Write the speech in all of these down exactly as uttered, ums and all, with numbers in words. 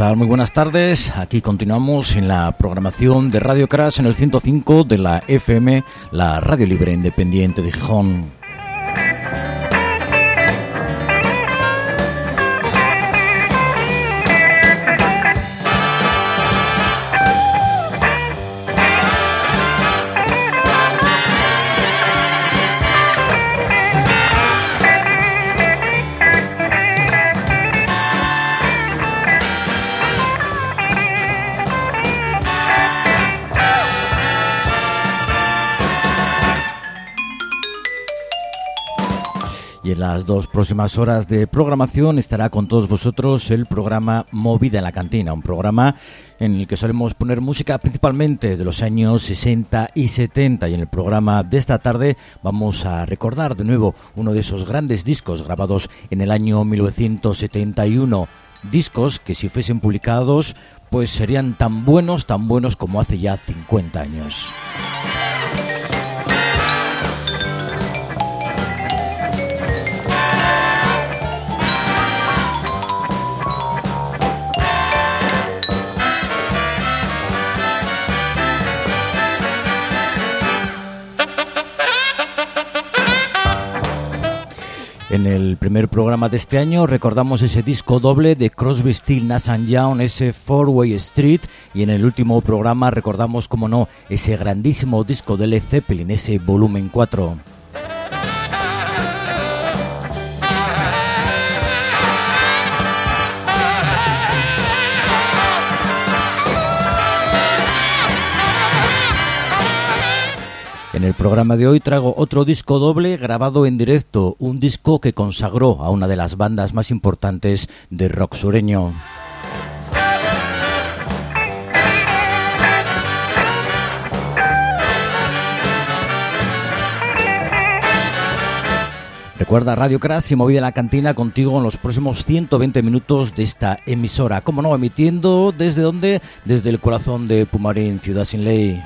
tal? Muy buenas tardes. Aquí continuamos en la programación de Radio Crash en el ciento cinco de la F M, la Radio Libre Independiente de Gijón. Y en las dos próximas horas de programación estará con todos vosotros el programa Movida en la Cantina, un programa en el que solemos poner música principalmente de los años sesenta y setenta, y en el programa de esta tarde vamos a recordar de nuevo uno de esos grandes discos grabados en el año mil novecientos setenta y uno, discos que si fuesen publicados pues serían tan buenos, tan buenos como hace ya cincuenta años. En el primer programa de este año recordamos ese disco doble de Crosby, Stills, Nash and Young, ese Four Way Street, y en el último programa recordamos, como no, ese grandísimo disco de Led Zeppelin, ese volumen cuatro. En el programa de hoy traigo otro disco doble grabado en directo, un disco que consagró a una de las bandas más importantes de rock sureño. Recuerda, Radio Crash y Movida en la Cantina contigo en los próximos ciento veinte minutos de esta emisora. Como no, emitiendo desde dónde, desde el corazón de Pumarín, Ciudad Sin Ley.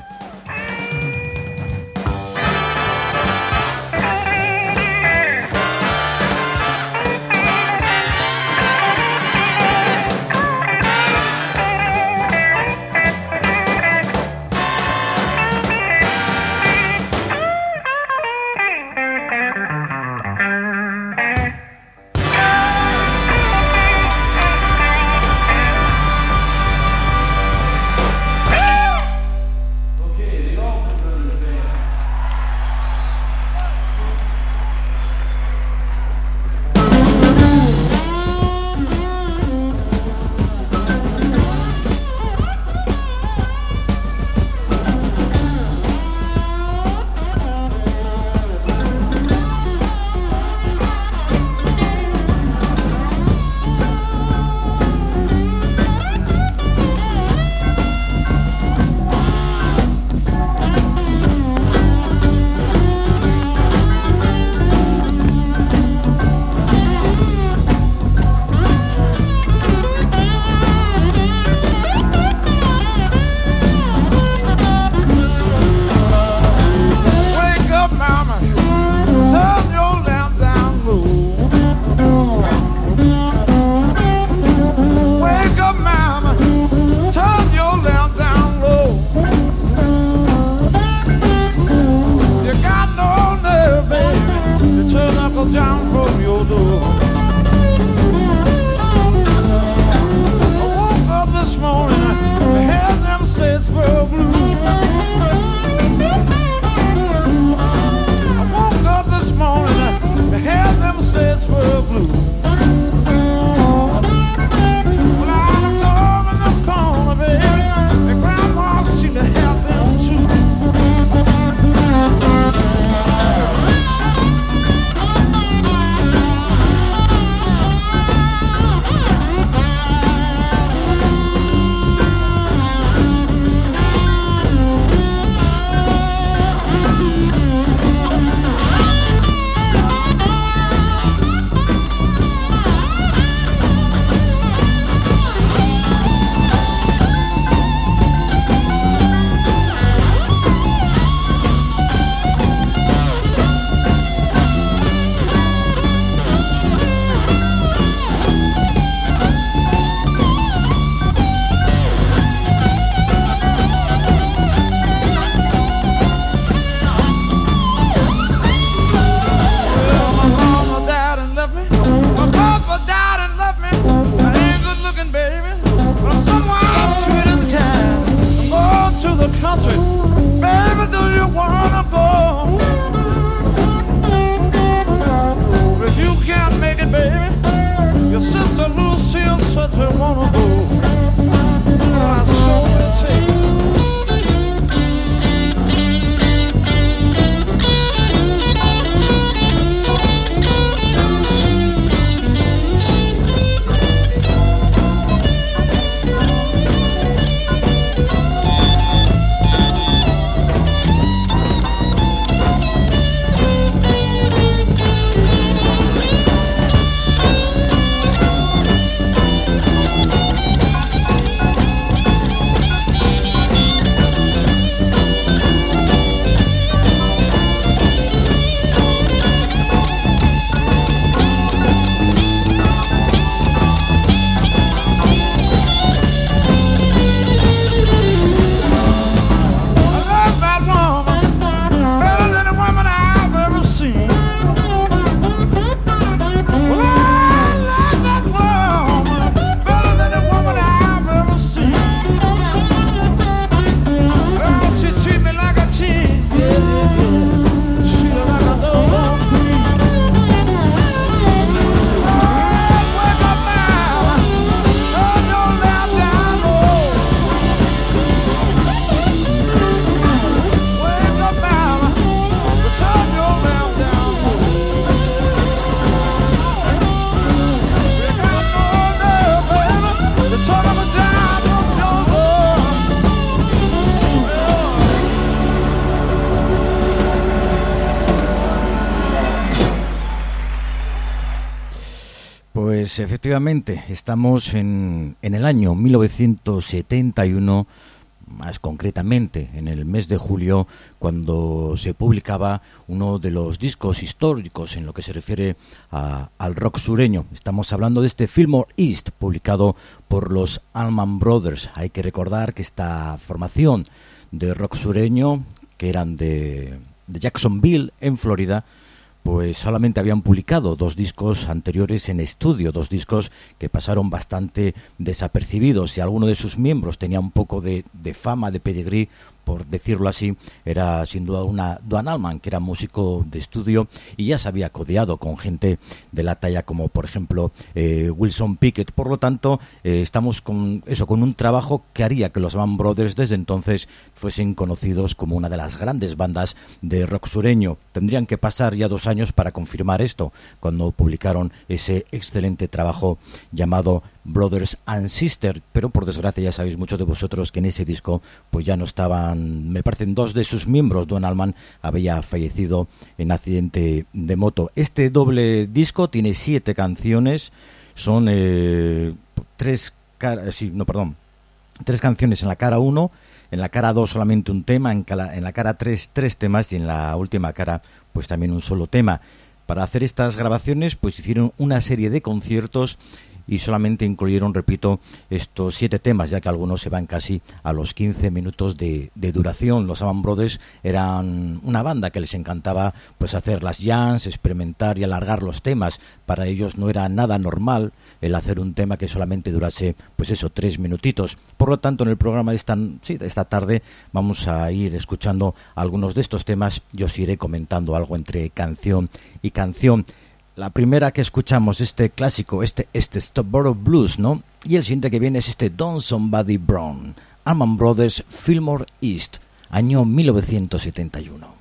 Pues efectivamente, estamos en, en el año mil novecientos setenta y uno, más concretamente en el mes de julio, cuando se publicaba uno de los discos históricos en lo que se refiere a, al rock sureño. Estamos hablando de este Fillmore East, publicado por los Allman Brothers. Hay que recordar que esta formación de rock sureño, que eran de, de Jacksonville, en Florida, pues solamente habían publicado dos discos anteriores en estudio, dos discos que pasaron bastante desapercibidos, y alguno de sus miembros tenía un poco de, de fama, de pedigrí, por decirlo así. Era sin duda una Duane Allman, que era músico de estudio y ya se había codeado con gente de la talla como por ejemplo eh, Wilson Pickett. Por lo tanto, eh, estamos con eso, con un trabajo que haría que los Allman Brothers desde entonces fuesen conocidos como una de las grandes bandas de rock sureño. Tendrían que pasar ya dos años para confirmar esto, cuando publicaron ese excelente trabajo llamado Brothers and Sisters, pero por desgracia ya sabéis muchos de vosotros que en ese disco pues ya no estaban, me parecen dos de sus miembros. Duane Allman había fallecido en accidente de moto. Este doble disco tiene siete canciones, son eh, tres, sí, no, perdón, tres canciones en la cara uno, en la cara dos solamente un tema, en, cala, en la cara tres tres temas y en la última cara pues también un solo tema. Para hacer estas grabaciones pues hicieron una serie de conciertos y solamente incluyeron, repito, estos siete temas, ya que algunos se van casi a los quince minutos de, de duración. Los Allman Brothers eran una banda que les encantaba pues hacer las jams, experimentar y alargar los temas. Para ellos no era nada normal el hacer un tema que solamente durase, pues eso, tres minutitos. Por lo tanto, en el programa de esta, sí, de esta tarde vamos a ir escuchando algunos de estos temas y os iré comentando algo entre canción y canción. La primera que escuchamos, este clásico, este, este Stopborough Blues, ¿no? Y el siguiente que viene es este Don't Somebody Brown. Allman Brothers, Fillmore East, año mil novecientos setenta y uno.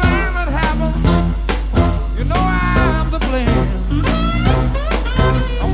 I'm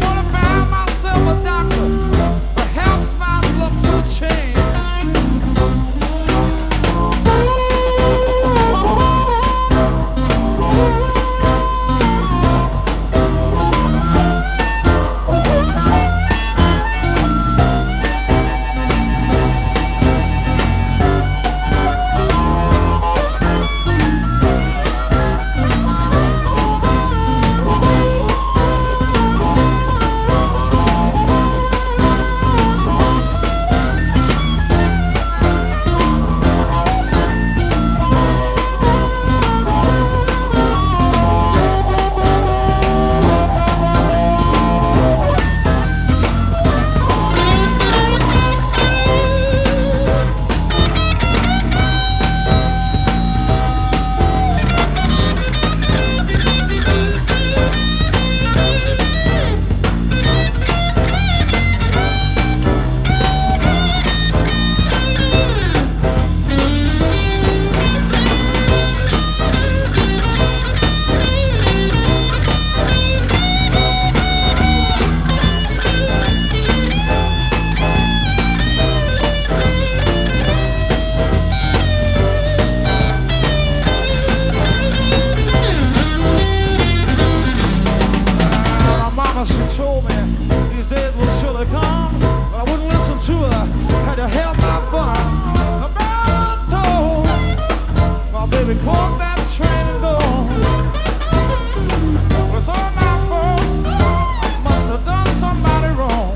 mama, she told me these days would surely come, but I wouldn't listen to her, had to help my fun. The bell tolled, my baby caught that train and gone. Well, it's all my fault, I must have done somebody wrong.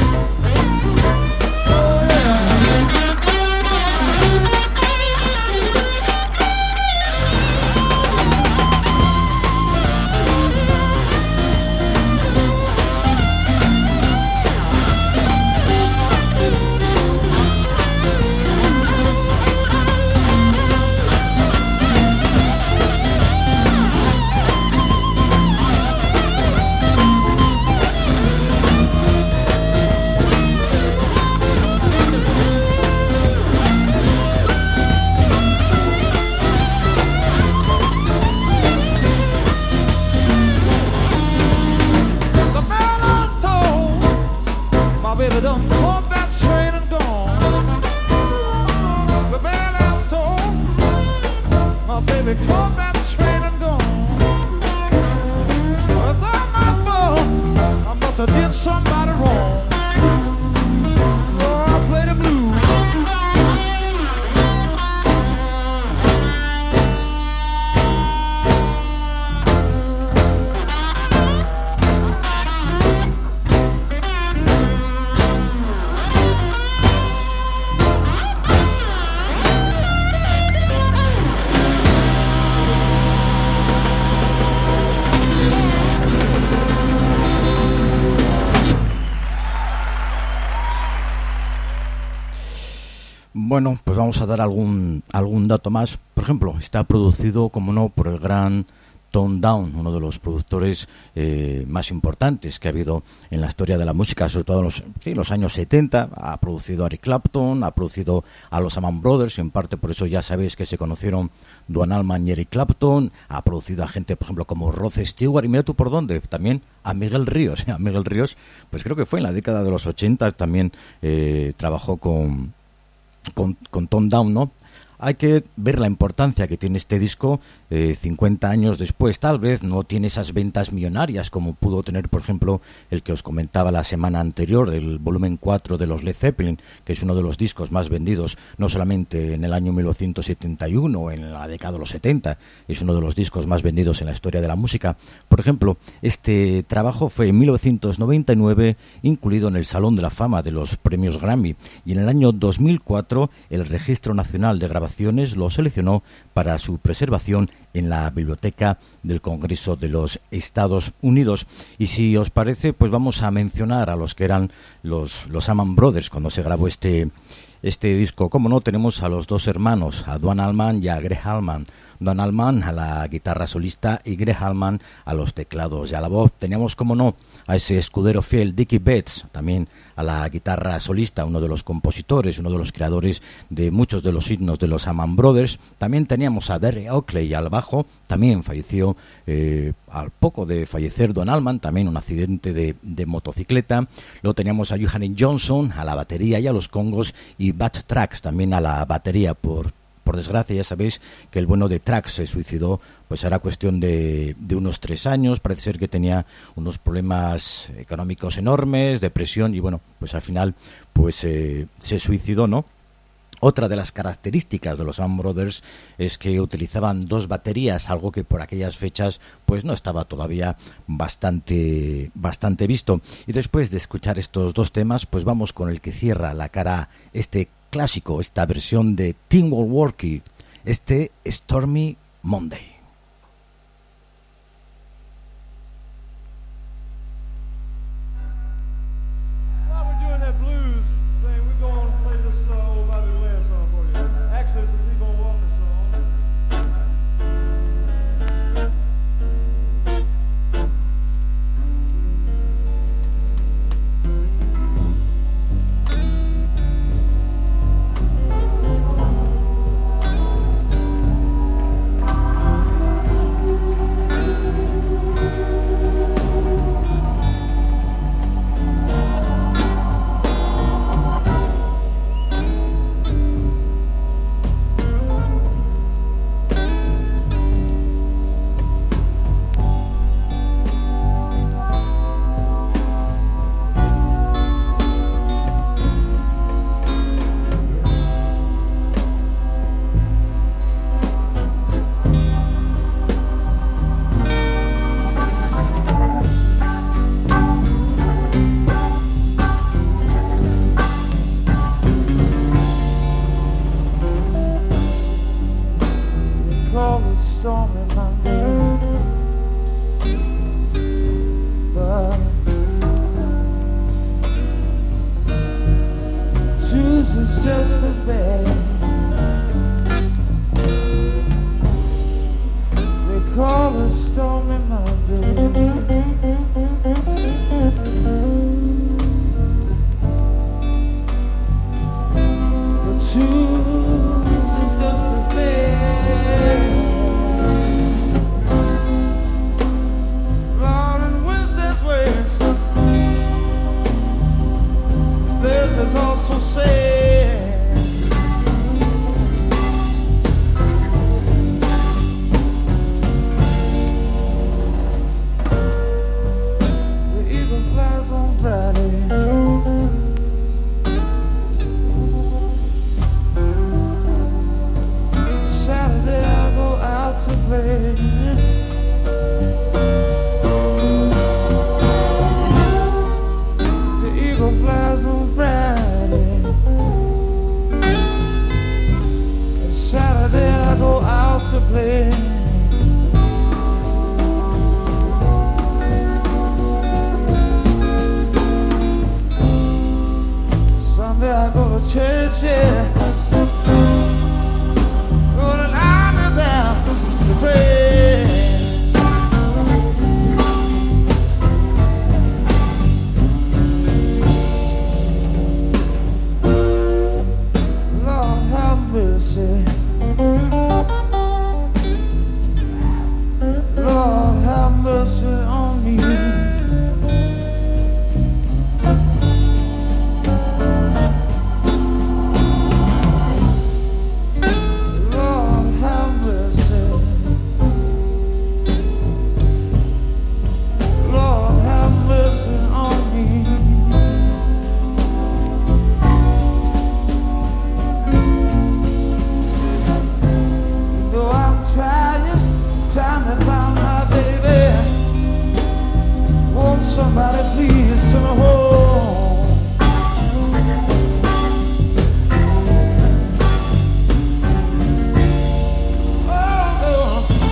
Oh yeah. Baby done caught that train and gone. The bell has told, my baby caught that train and gone. Well, it's all my fault, I must have did somebody wrong. Oh, I play the blues. Bueno, pues vamos a dar algún algún dato más. Por ejemplo, está producido, como no, por el gran Tone Down, uno de los productores eh, más importantes que ha habido en la historia de la música, sobre todo en los, sí, los años setenta. Ha producido a Eric Clapton, ha producido a los Allman Brothers, y en parte por eso ya sabéis que se conocieron Duane Allman y Eric Clapton. Ha producido a gente, por ejemplo, como Rod Stewart, y mira tú por dónde, también a Miguel Ríos. A Miguel Ríos, pues creo que fue en la década de los ochenta, también eh, trabajó con... Con, con Tone Down, ¿no? Hay que ver la importancia que tiene este disco eh, cincuenta años después. Tal vez no tiene esas ventas millonarias como pudo tener, por ejemplo, el que os comentaba la semana anterior, el volumen cuatro de los Led Zeppelin, que es uno de los discos más vendidos, no solamente en el año mil novecientos setenta y uno, en la década de los setenta, es uno de los discos más vendidos en la historia de la música. Por ejemplo, este trabajo fue en mil novecientos noventa y nueve incluido en el Salón de la Fama de los Premios Grammy, y en el año dos mil cuatro el Registro Nacional de Grabaciones lo seleccionó para su preservación en la Biblioteca del Congreso de los Estados Unidos. Y si os parece, pues vamos a mencionar a los que eran los, los Allman Brothers cuando se grabó este, este disco. Como no, tenemos a los dos hermanos, a Duane Allman y a Greg Allman. Duane Allman a la guitarra solista y Greg Allman a los teclados y a la voz. Teníamos, como no, a ese escudero fiel Dickie Betts, también a la guitarra solista, uno de los compositores, uno de los creadores de muchos de los himnos de los Allman Brothers. También teníamos a Derek Oakley al bajo, también falleció eh, al poco de fallecer Duane Allman, también un accidente de, de motocicleta. Luego teníamos a Johannes Johnson a la batería y a los congos, y Butch Trax también a la batería. Por Por desgracia, ya sabéis que el bueno de Trax se suicidó, pues era cuestión de, de unos tres años. Parece ser que tenía unos problemas económicos enormes, depresión, y bueno, pues al final pues eh, se suicidó, ¿no? Otra de las características de los Allman Brothers es que utilizaban dos baterías, algo que por aquellas fechas pues no estaba todavía bastante, bastante visto. Y después de escuchar estos dos temas, pues vamos con el que cierra la cara este clásico, esta versión de Tim Walworky, este Stormy Monday. Thank bad. They call it Stormy Monday. The Tuesday's just as bad. Lord, and Wednesday's worse. Thursday's also sad. The eagle flies on Friday. Saturday I go out to play. The eagle flies on Friday. And Saturday I go out to play. Sunday I go to church, yeah. Gonna lie me down to pray. Lord have mercy. Lord have mercy on me. Lord have mercy. Lord have mercy on me. Though I'm trying, trying to find my baby. Won't somebody please send her home? Oh, no.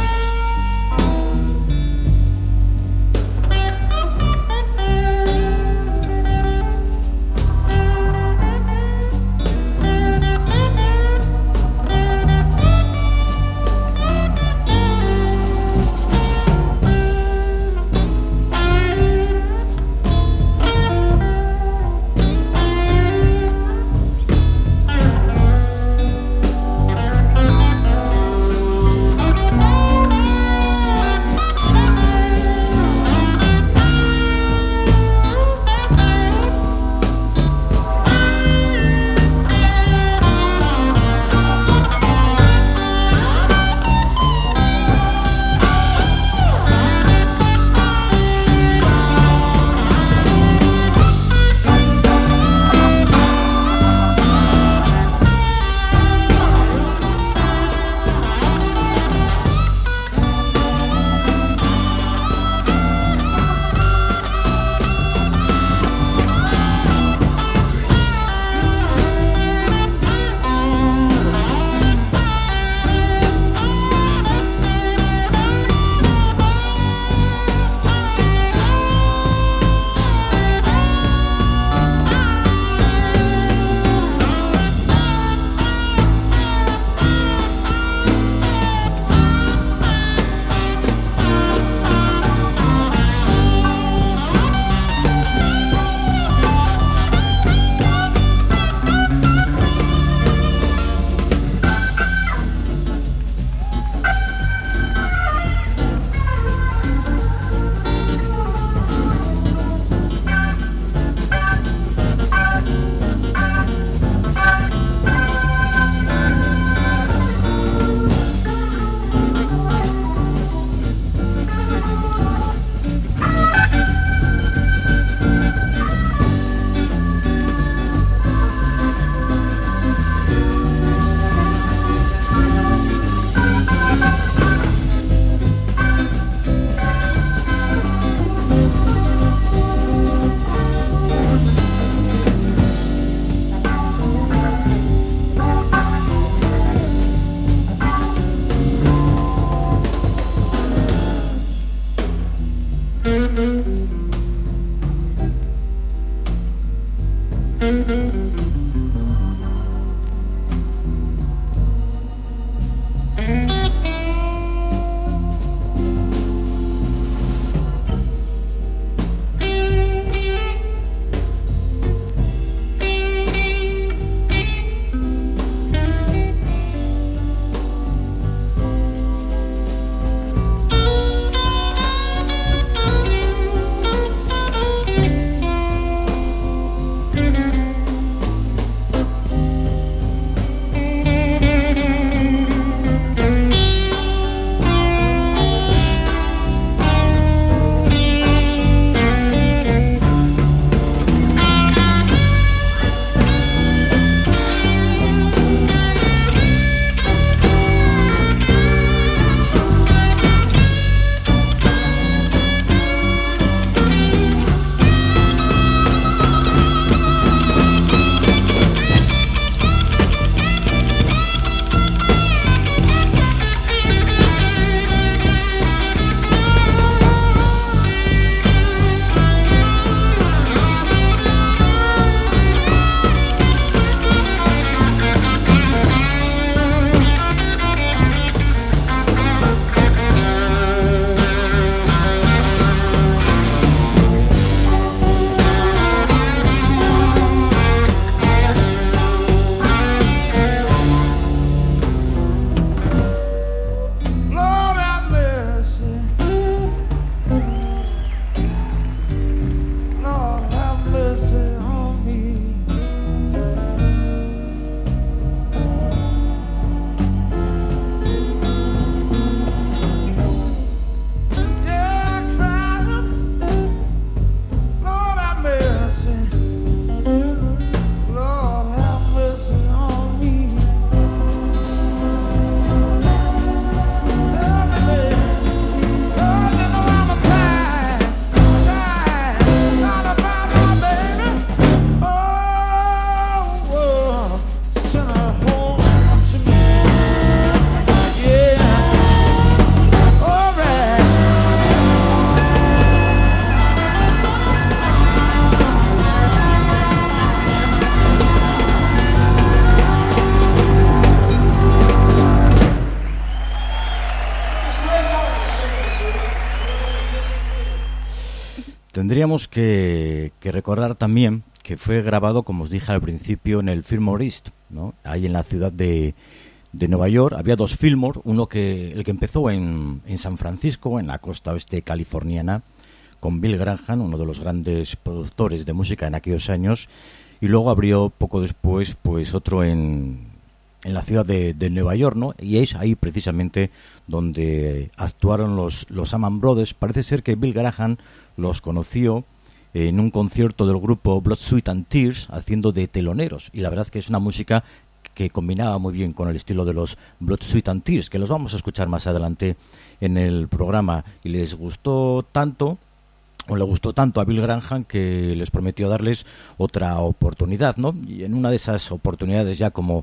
Tendríamos que, que recordar también que fue grabado, como os dije al principio, en el Fillmore East, ¿no? Ahí en la ciudad de, de Nueva York. Había dos Fillmore, uno que el que empezó en, en San Francisco, en la costa oeste californiana, con Bill Graham, uno de los grandes productores de música en aquellos años, y luego abrió poco después pues otro en, en la ciudad de, de Nueva York, ¿no? Y es ahí precisamente donde actuaron los, los Allman Brothers. Parece ser que Bill Graham los conoció en un concierto del grupo Blood, Sweat and Tears, haciendo de teloneros, y la verdad es que es una música que combinaba muy bien con el estilo de los Blood, Sweat and Tears, que los vamos a escuchar más adelante en el programa, y les gustó tanto, o le gustó tanto a Bill Graham, que les prometió darles otra oportunidad, ¿no? Y en una de esas oportunidades, ya como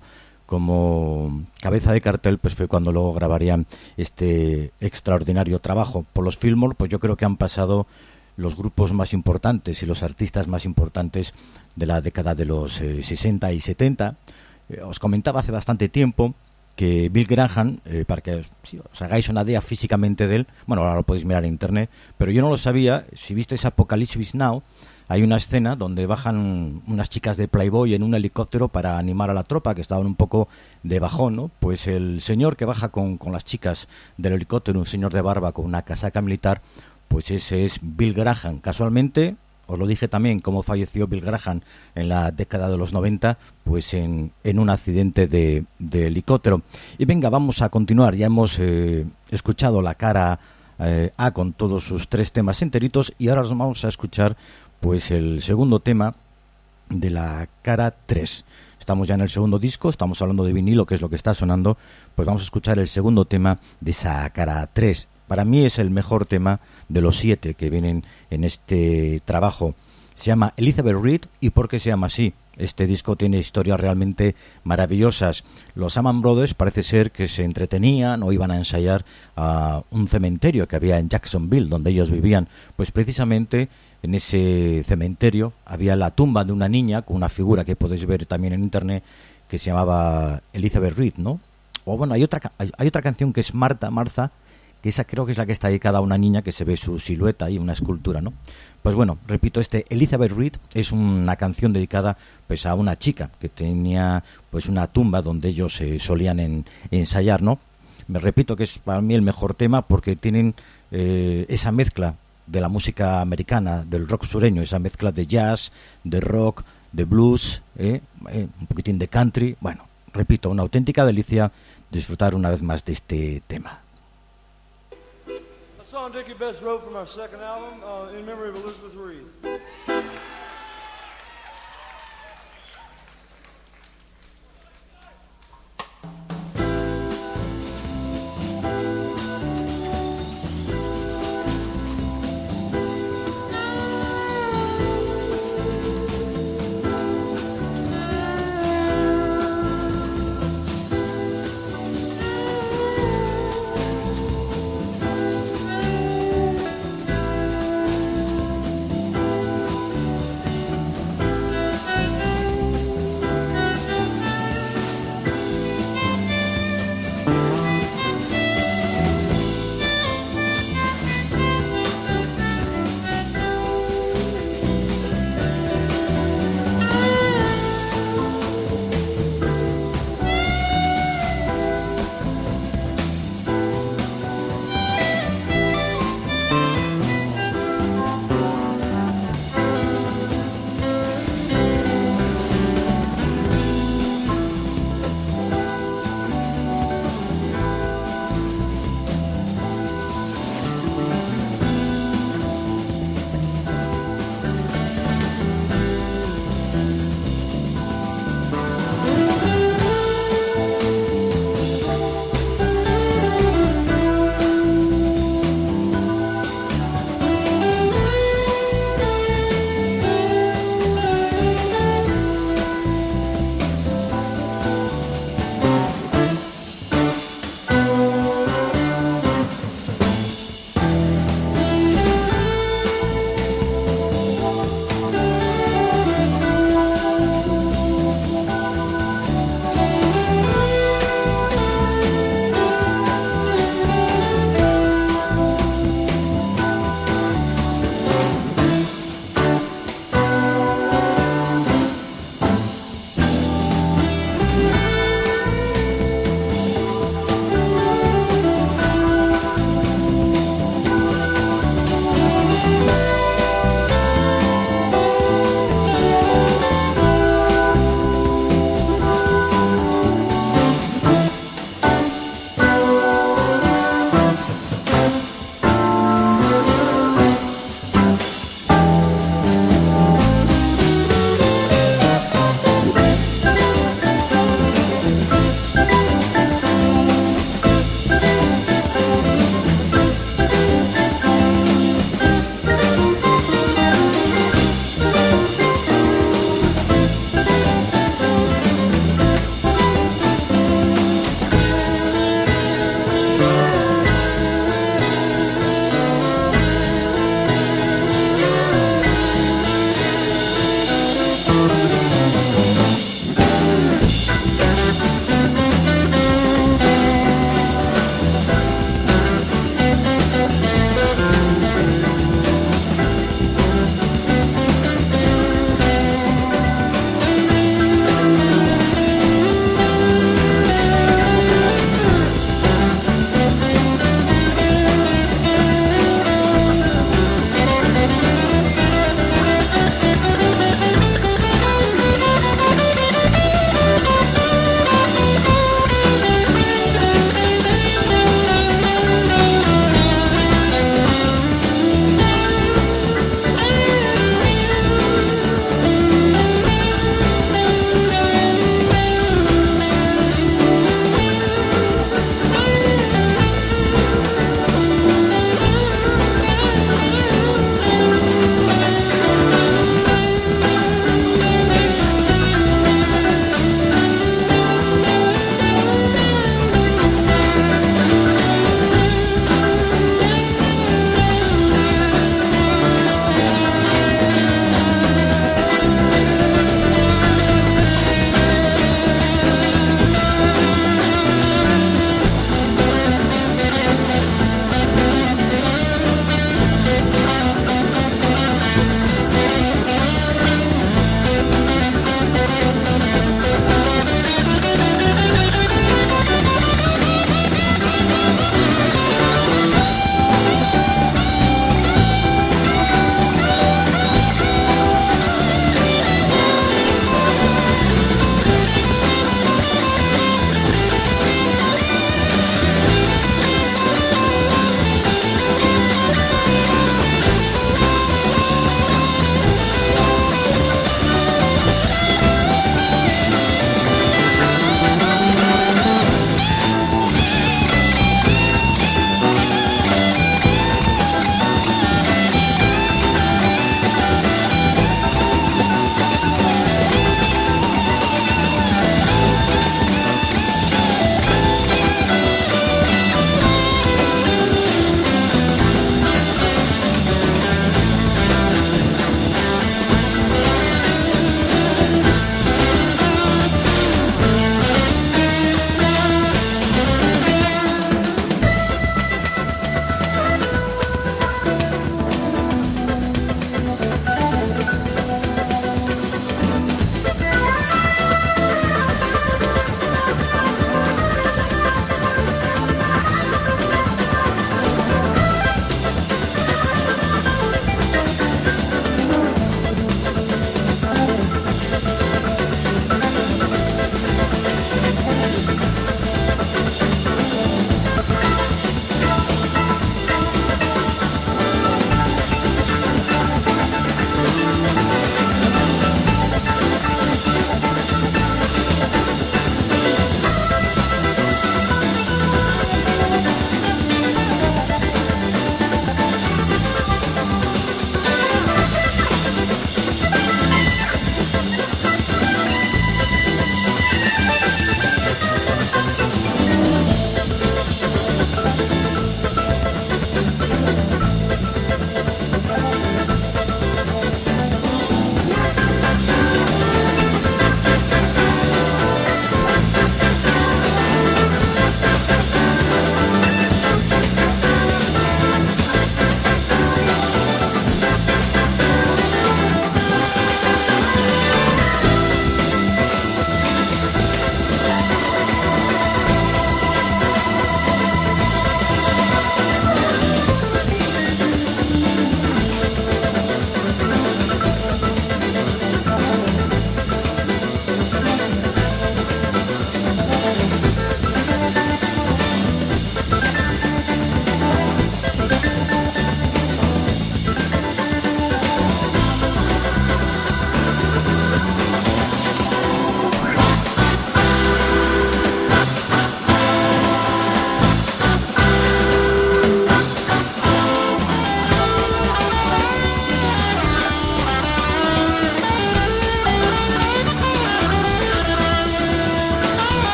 como cabeza de cartel, pues fue cuando luego grabarían este extraordinario trabajo. Por los Fillmore, pues yo creo que han pasado los grupos más importantes y los artistas más importantes de la década de los eh, sesenta y setenta. Eh, os comentaba hace bastante tiempo que Bill Graham, eh, para que si os hagáis una idea físicamente de él, bueno, ahora lo podéis mirar en internet, pero yo no lo sabía. Si visteis Apocalypse Now, hay una escena donde bajan unas chicas de Playboy en un helicóptero para animar a la tropa, que estaban un poco de bajón, ¿no? Pues el señor que baja con, con las chicas del helicóptero, un señor de barba con una casaca militar, pues ese es Bill Graham. Casualmente, os lo dije también, cómo falleció Bill Graham en la década de los noventa, pues en, en un accidente de, de helicóptero. Y venga, vamos a continuar. Ya hemos eh, escuchado la cara eh, A con todos sus tres temas enteritos, y ahora nos vamos a escuchar pues el segundo tema de la cara tres. Estamos ya en el segundo disco, estamos hablando de vinilo, que es lo que está sonando, pues vamos a escuchar el segundo tema de esa cara tres. Para mí es el mejor tema de los siete que vienen en este trabajo. Se llama Elizabeth Reed. ¿Y por qué se llama así? Este disco tiene historias realmente maravillosas. Los Allman Brothers parece ser que se entretenían o iban a ensayar a un cementerio que había en Jacksonville, donde ellos vivían. Pues precisamente en ese cementerio había la tumba de una niña con una figura que podéis ver también en internet, que se llamaba Elizabeth Reed, ¿no? O bueno, hay otra, hay, hay otra canción que es Marta, Martha, que esa creo que es la que está dedicada a una niña, que se ve su silueta y una escultura, ¿no? Pues bueno, repito, este Elizabeth Reed es una canción dedicada pues a una chica que tenía pues una tumba donde ellos eh, solían en, ensayar, ¿no? Me repito que es para mí el mejor tema porque tienen eh, esa mezcla de la música americana, del rock sureño, esa mezcla de jazz, de rock, de blues, eh, eh, un poquitín de country. Bueno, repito, una auténtica delicia disfrutar una vez más de este tema. A song Dickie Betts wrote from our second album, uh, in memory of Elizabeth Reed. Thank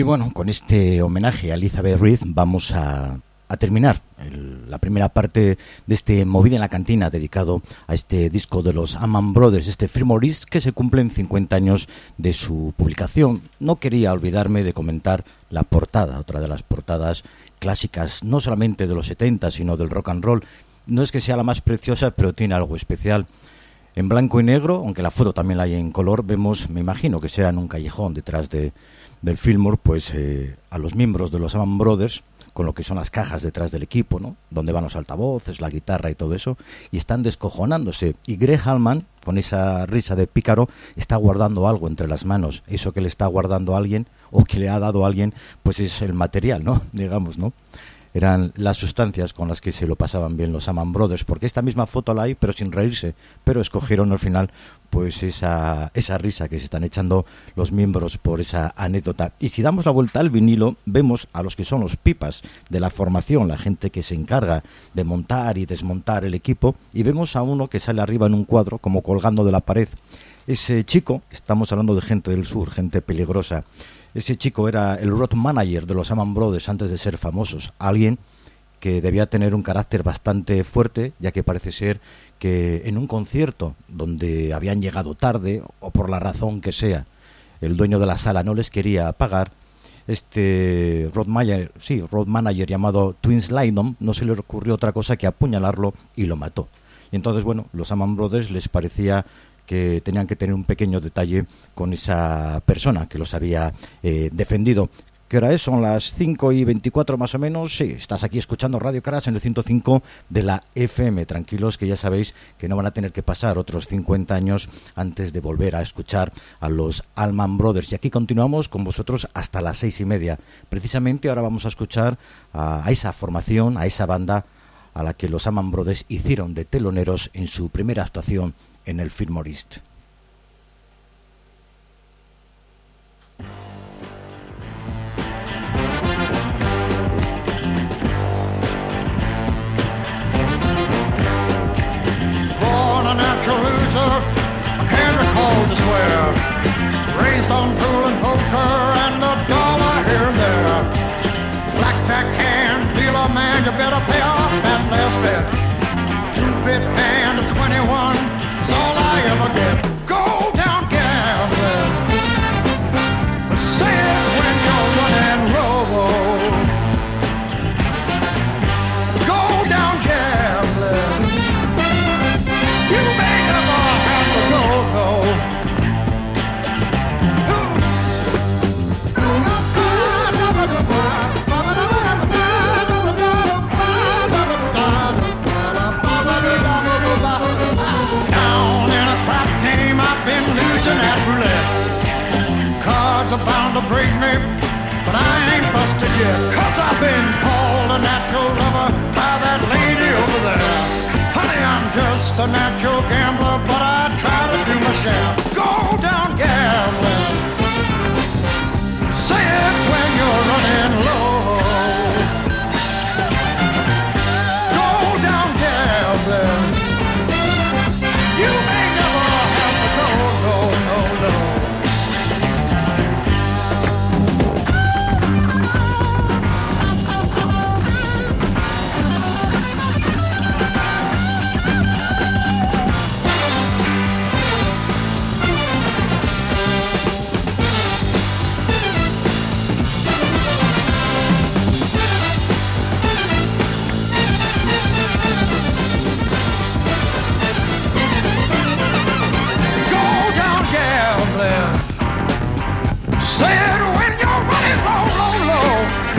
Y bueno, con este homenaje a Elizabeth Reed vamos a, a terminar el, la primera parte de este Movida en la Cantina dedicado a este disco de los Allman Brothers, este Fillmore East, que se cumplen cincuenta años de su publicación. No quería olvidarme de comentar la portada, otra de las portadas clásicas, no solamente de los setenta, sino del rock and roll. No es que sea la más preciosa, pero tiene algo especial. En blanco y negro, aunque la foto también la hay en color, vemos, me imagino que será en un callejón detrás de, del Fillmore, pues eh, a los miembros de los Allman Brothers, con lo que son las cajas detrás del equipo, ¿no? Donde van los altavoces, la guitarra y todo eso, y están descojonándose. Y Greg Allman, con esa risa de pícaro, está guardando algo entre las manos. Eso que le está guardando a alguien, o que le ha dado a alguien, pues es el material, ¿no? Digamos, ¿no? Eran las sustancias con las que se lo pasaban bien los Allman Brothers, porque esta misma foto la hay, pero sin reírse, pero escogieron al final pues esa, esa risa que se están echando los miembros por esa anécdota. Y si damos la vuelta al vinilo, vemos a los que son los pipas de la formación, la gente que se encarga de montar y desmontar el equipo, y vemos a uno que sale arriba en un cuadro, como colgando de la pared. Ese chico, estamos hablando de gente del sur, gente peligrosa. Ese chico era el road manager de los Allman Brothers antes de ser famosos. Alguien que debía tener un carácter bastante fuerte, ya que parece ser que en un concierto donde habían llegado tarde, o por la razón que sea, el dueño de la sala no les quería pagar, este road manager, sí, road manager llamado Twins Lydon, no se le ocurrió otra cosa que apuñalarlo y lo mató. Y entonces, bueno, los Allman Brothers les parecía que tenían que tener un pequeño detalle con esa persona que los había eh, defendido. ¿Qué hora es? Son las cinco y veinticuatro más o menos. Sí, estás aquí escuchando Radio Caras en el ciento cinco de la F M. Tranquilos, que ya sabéis que no van a tener que pasar otros cincuenta años antes de volver a escuchar a los Allman Brothers. Y aquí continuamos con vosotros hasta las seis y media. Precisamente ahora vamos a escuchar a, a esa formación, a esa banda a la que los Allman Brothers hicieron de teloneros en su primera actuación en el Fillmore East. Born a natural loser, I can't recall to swear. Raised on pool and poker and a dollar here and there. Blackjack hand, dealer man, you better pay off that last bet. Two-bit hand of twenty-one is all I ever get. Go down gambling. Say it when you're running low. Go down gambling. You may never have to go, no. Cards are bound to break me, but I ain't busted yet. Cause I've been called a natural lover by that lady over there. Honey, I'm just a natural gambler, but I try to do my share. Go down gambling. Say it when you're running low. Go down gambling. You may never have to go, no, no, no. Say it when you're running low, low, low.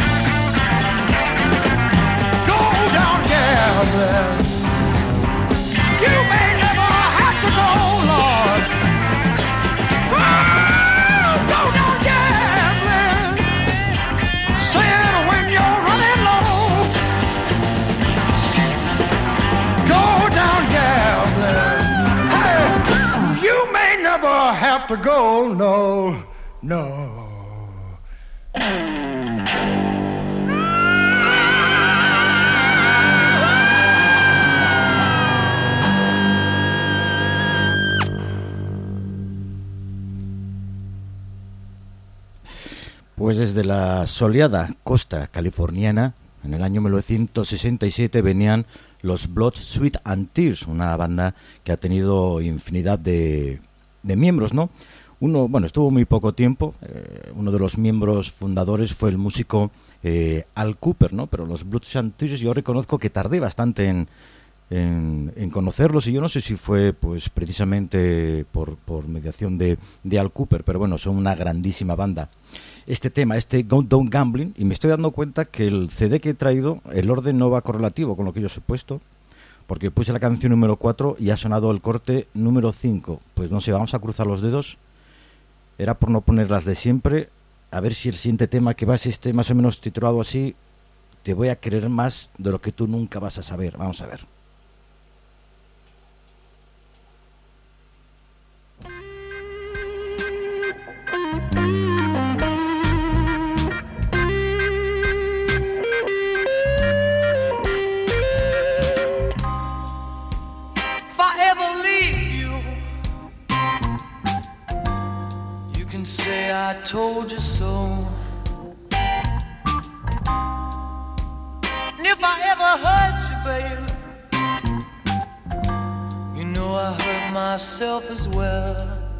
Go down gambling. You may never have to go, Lord. Oh, go down gambling. Say it when you're running low. Go down gambling. Hey, you may never have to go, no. No. Pues desde la soleada costa californiana, en el año mil novecientos sesenta y siete venían los Blood, Sweat and Tears, una banda que ha tenido infinidad de, de miembros, ¿no? Uno, bueno, estuvo muy poco tiempo, eh, uno de los miembros fundadores fue el músico eh, Al Kooper, ¿no? Pero los Blood, Sweat and Tears yo reconozco que tardé bastante en, en, en conocerlos, y yo no sé si fue pues precisamente por, por mediación de, de Al Kooper, pero bueno, son una grandísima banda. Este tema, este Go Down Gambling, y me estoy dando cuenta que el C D que he traído, el orden no va correlativo con lo que yo os he puesto, porque puse la canción número cuatro y ha sonado el corte número cinco. Pues no sé, vamos a cruzar los dedos. Era por no poner las de siempre. A ver si el siguiente tema que va es este, más o menos titulado así, Te voy a querer más de lo que tú nunca vas a saber. Vamos a ver. Say I told you so. And if I ever hurt you, baby, you know I hurt myself as well.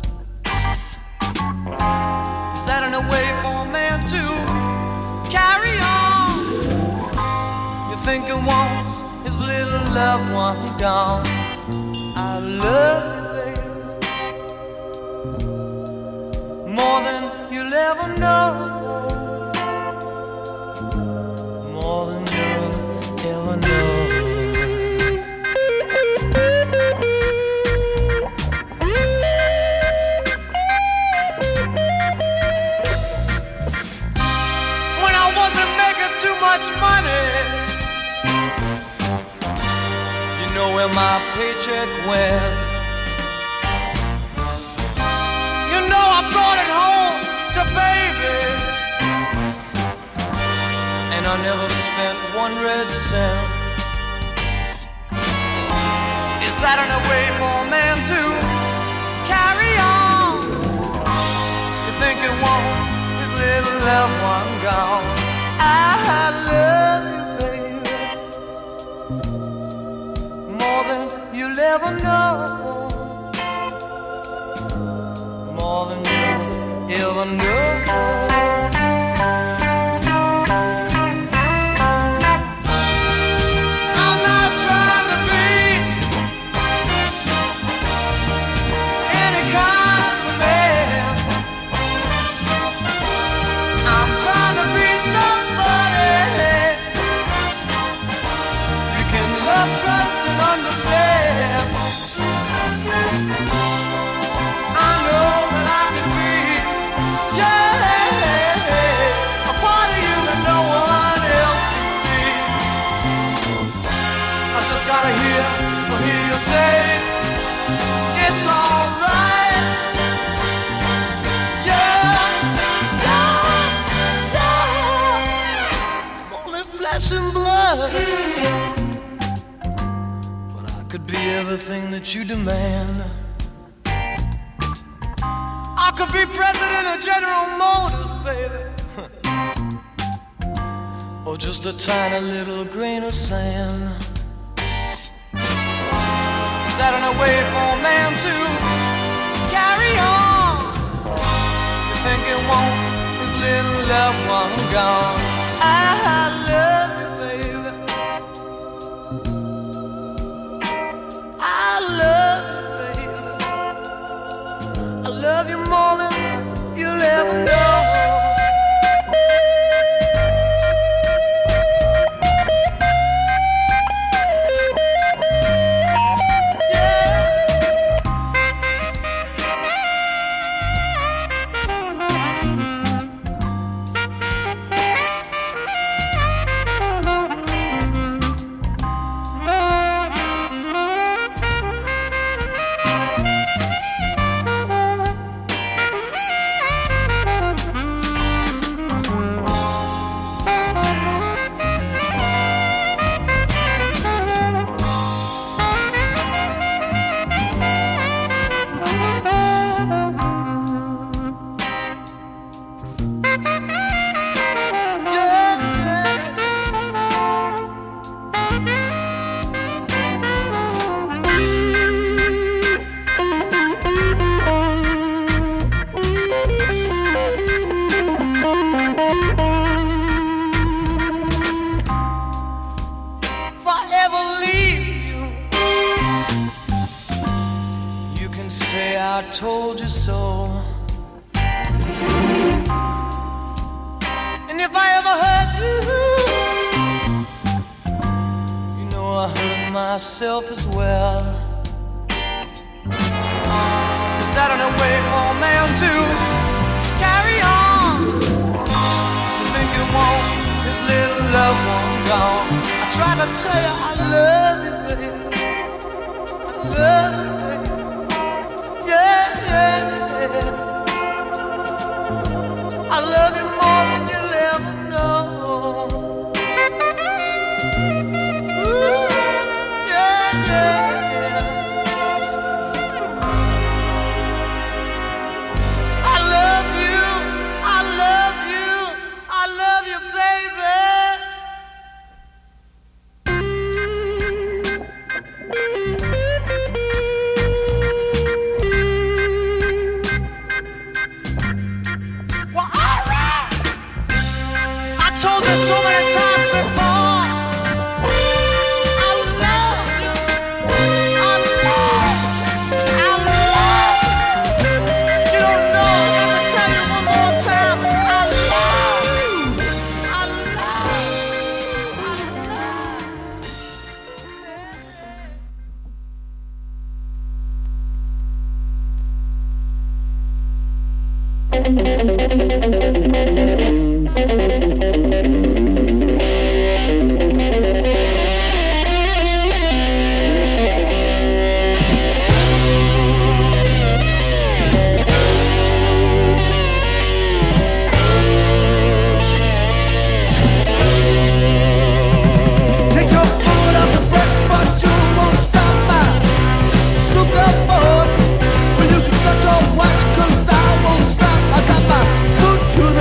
Is that in a way for a man to carry on? You're thinking once his little loved one gone. I love you, more than you'll ever know, more than you'll ever know. When I wasn't making too much money, you know where my paycheck went. I brought it home to baby, and I never spent one red cent. Is that in a way for a man to carry on? You think it wants his little loved one gone? I love you, baby, more than you'll ever know. More than you ever know. Say it's all right, yeah, yeah, yeah. Only flesh and blood, but I could be everything that you demand. I could be president of General Motors, baby, or just a tiny little grain of sand. That in a way for a man to carry on. You think it wants his little loved one gone. I love you, baby, I love you, baby, I love you more than you'll ever know. I told you so. And if I ever hurt you, you know I hurt myself as well. 'Cause that ain't a way for a man to carry on. You think you want this little loved one gone. I tried to tell you I love you, baby. I love you, baby. Yeah, yeah, yeah. I love you more than you'll ever know. Ooh, yeah, yeah, yeah. I love you, I love you, I love you, baby. Well, all right. I told you so many times before. I love you. I love you. I love you. You don't know. I got to tell you one more time. I love you. I love you. I love Take your foot off the brakes, but you won't stop my superboard. Well, you can start your watch, 'cause I won't stop. I got my foot to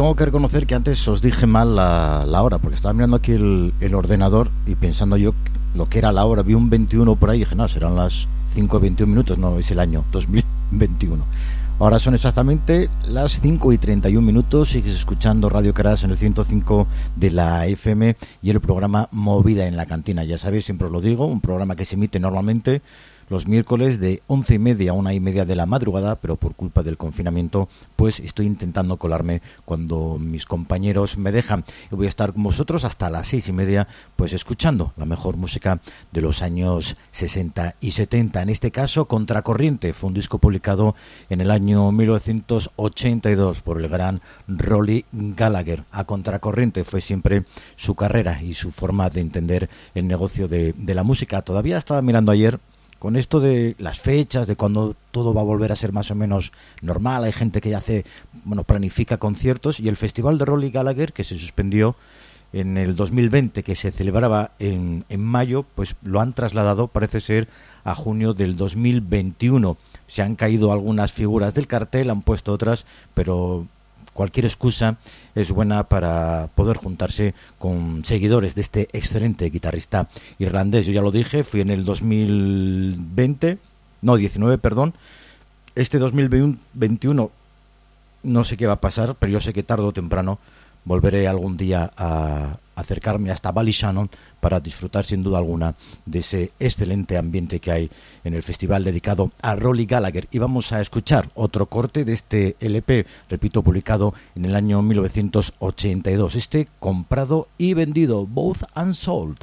tengo que reconocer que antes os dije mal la, la hora, porque estaba mirando aquí el, el ordenador y pensando yo lo que era la hora, vi un veintiuno por ahí y dije, no, serán las cinco y veintiún minutos, no, es el año dos mil veintiuno. Ahora son exactamente las cinco y treinta y un minutos, sigues escuchando Radio Caras en el ciento cinco de la F M y el programa Movida en la Cantina. Ya sabéis, siempre os lo digo, un programa que se emite normalmente los miércoles de once y media a una y media de la madrugada, pero por culpa del confinamiento, pues estoy intentando colarme cuando mis compañeros me dejan. Y voy a estar con vosotros hasta las seis y media, pues escuchando la mejor música de los años sesenta y setenta. En este caso, Contracorriente fue un disco publicado en el año mil novecientos ochenta y dos por el gran Rolly Gallagher. A contracorriente fue siempre su carrera y su forma de entender el negocio de, de la música. Todavía estaba mirando ayer, con esto de las fechas, de cuando todo va a volver a ser más o menos normal, hay gente que ya hace, bueno, planifica conciertos, y el festival de Rolly Gallagher, que se suspendió en el dos mil veinte, que se celebraba en, en mayo, pues lo han trasladado, parece ser, a junio del dos mil veintiuno. Se han caído algunas figuras del cartel, han puesto otras, pero cualquier excusa es buena para poder juntarse con seguidores de este excelente guitarrista irlandés. Yo ya lo dije, fui en el dos mil veinte, no, diecinueve, perdón. Este dos mil veintiuno no sé qué va a pasar, pero yo sé que tarde o temprano volveré algún día a acercarme hasta Ballyshannon para disfrutar sin duda alguna de ese excelente ambiente que hay en el festival dedicado a Rolly Gallagher. Y vamos a escuchar otro corte de este L P, repito, publicado en el año mil novecientos ochenta y dos, este Comprado y Vendido, Both Unsold.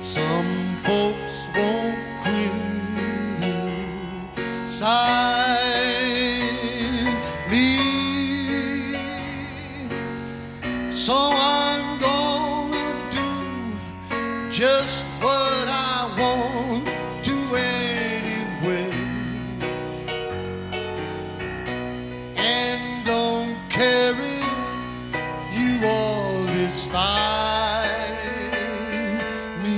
Some folks won't criticize me, so I'm gonna do just what I want to anyway, and don't care if you all despise me.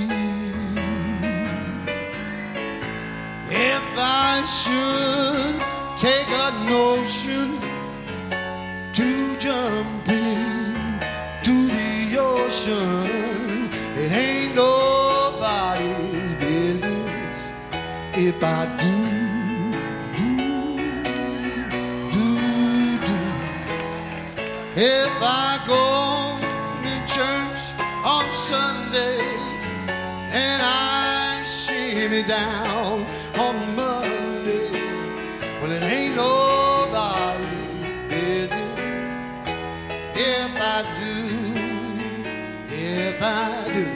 If I should take a notion to jump in to the ocean, it ain't nobody's business if I do, do, do, do. If I go to church on Sunday and I shimmy down on Monday, well, it ain't nobody's business if I do, if I do.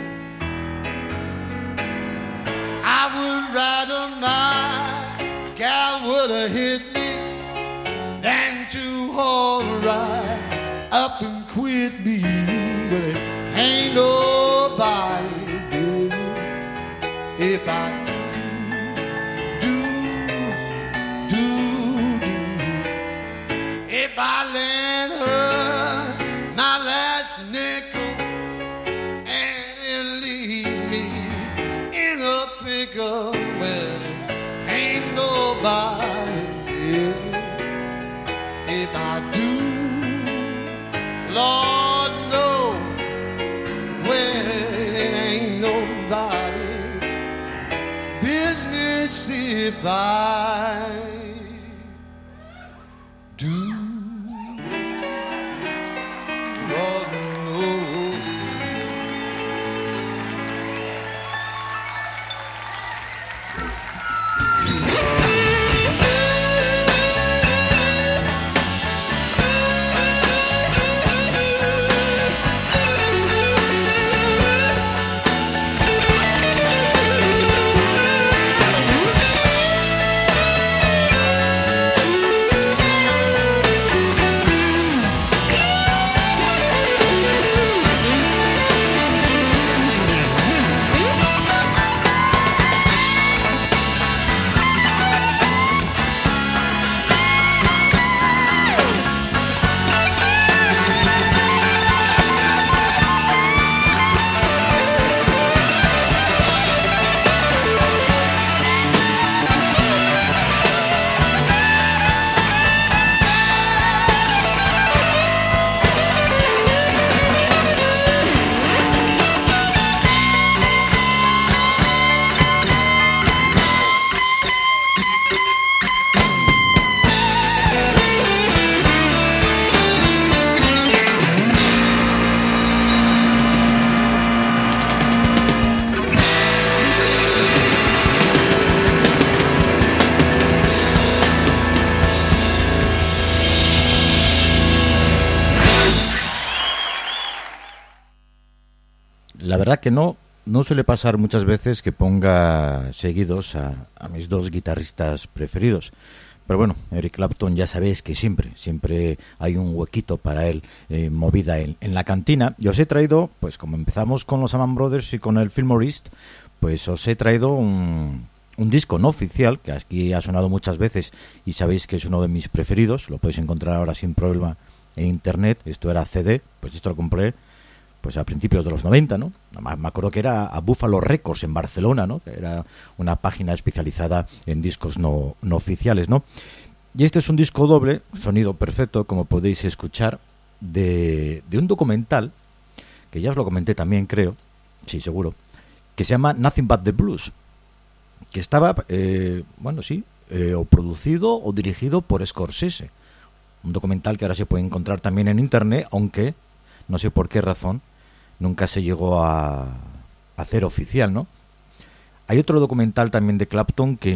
I would rather my gal would have hit me than to haul right up and quit me. Well, it ain't nobody business if I do, do, do, do. If I lend her my last nickel and it leave me in a pickle, well, it ain't nobody business if I do. Lord, no, well, it ain't nobody business if I do. Lord, no. La verdad que no, no suele pasar muchas veces que ponga seguidos a, a mis dos guitarristas preferidos. Pero bueno, Eric Clapton ya sabéis que siempre, siempre hay un huequito para él, eh, movida en, en la cantina. Y os he traído, pues como empezamos con los Allman Brothers y con el Fillmore East, pues os he traído un, un disco no oficial, que aquí ha sonado muchas veces y sabéis que es uno de mis preferidos. Lo podéis encontrar ahora sin problema en internet. Esto era C D, pues esto lo compré pues a principios de los noventa, ¿no? Me acuerdo que era a Buffalo Records en Barcelona, ¿no? Que era una página especializada en discos no, no oficiales, ¿no? Y este es un disco doble, sonido perfecto, como podéis escuchar, de, de un documental, que ya os lo comenté también, creo, sí, seguro, que se llama Nothing But the Blues, que estaba, eh, bueno, sí, eh, o producido o dirigido por Scorsese. Un documental que ahora se puede encontrar también en internet, aunque no sé por qué razón nunca se llegó a hacer oficial, ¿no? Hay otro documental también de Clapton que,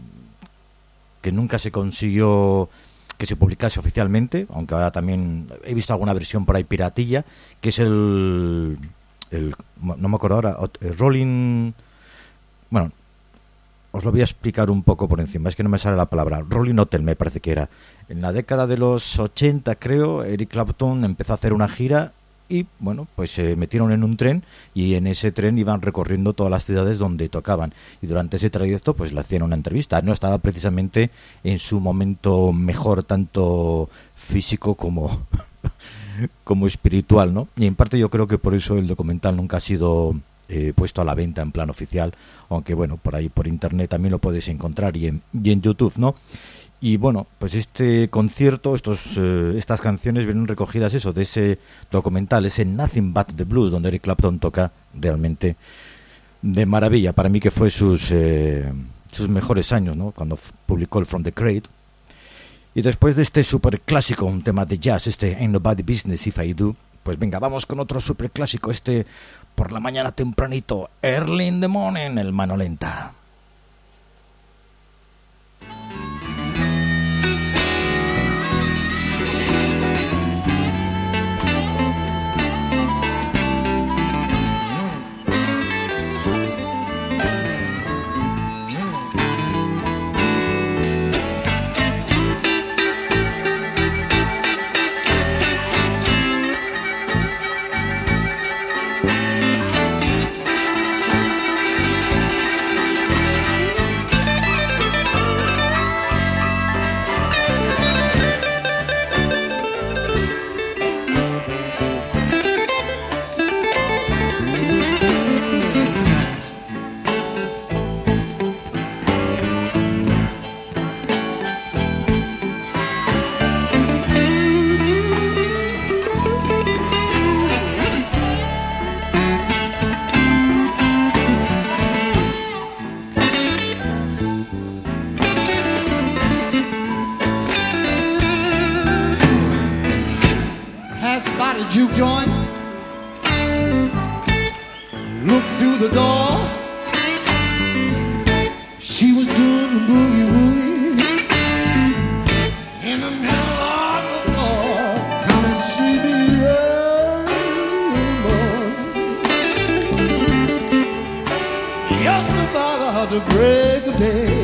que nunca se consiguió que se publicase oficialmente, aunque ahora también he visto alguna versión por ahí piratilla, que es el, el, no me acuerdo ahora, el Rolling, bueno, os lo voy a explicar un poco por encima, es que no me sale la palabra, Rolling Hotel me parece que era. En la década de los ochenta, creo, Eric Clapton empezó a hacer una gira y, bueno, pues se metieron en un tren y en ese tren iban recorriendo todas las ciudades donde tocaban. Y durante ese trayecto, pues le hacían una entrevista. No estaba precisamente en su momento mejor, tanto físico como, como espiritual, ¿no? Y en parte yo creo que por eso el documental nunca ha sido eh, puesto a la venta en plan oficial, aunque, bueno, por ahí por internet también lo podéis encontrar y en, y en YouTube, ¿no? Y bueno, pues este concierto, estos, eh, estas canciones vienen recogidas eso, de ese documental, ese Nothing But the Blues, donde Eric Clapton toca realmente de maravilla. Para mí que fue sus, eh, sus mejores años, ¿no? Cuando f- publicó el From the Crate. Y después de este super clásico, un tema de jazz, este Ain't Nobody Business If I Do, pues venga, vamos con otro super clásico, este por la mañana tempranito, Early in the Morning, el Mano Lenta. Juke joint, look through the door. She was doing the boogie woogie in the middle of the floor. Come and see me early in the morning, just about to break of day.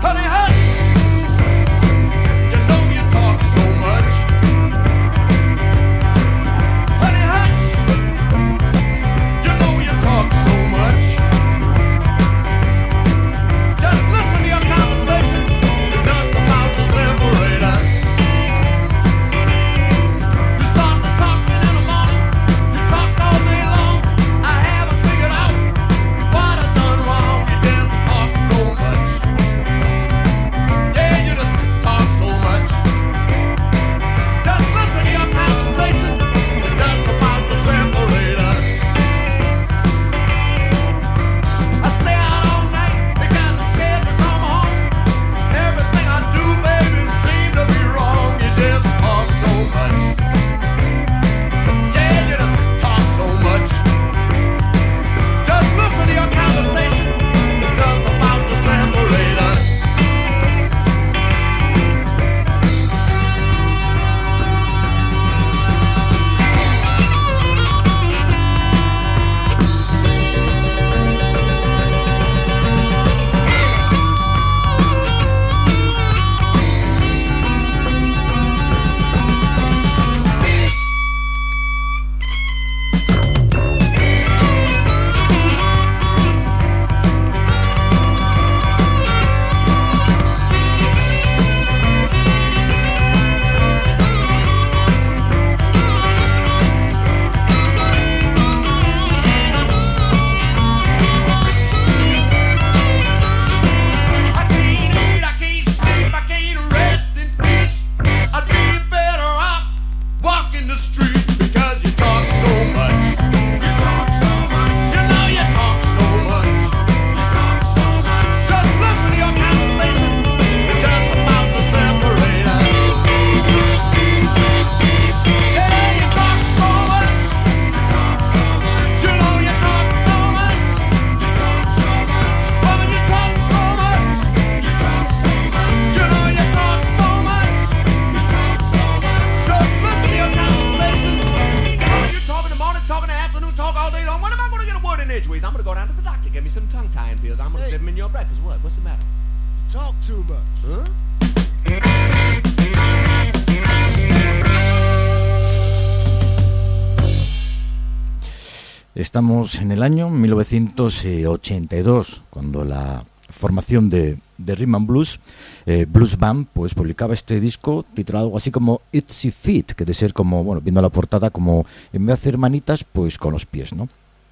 Estamos en el año mil novecientos ochenta y dos, cuando la formación de, de Rhythm and Blues, eh, Blues Band, pues publicaba este disco titulado algo así como Itsy Feet, que de ser como, bueno, viendo la portada, como en vez de hacer manitas, pues con los pies, ¿no?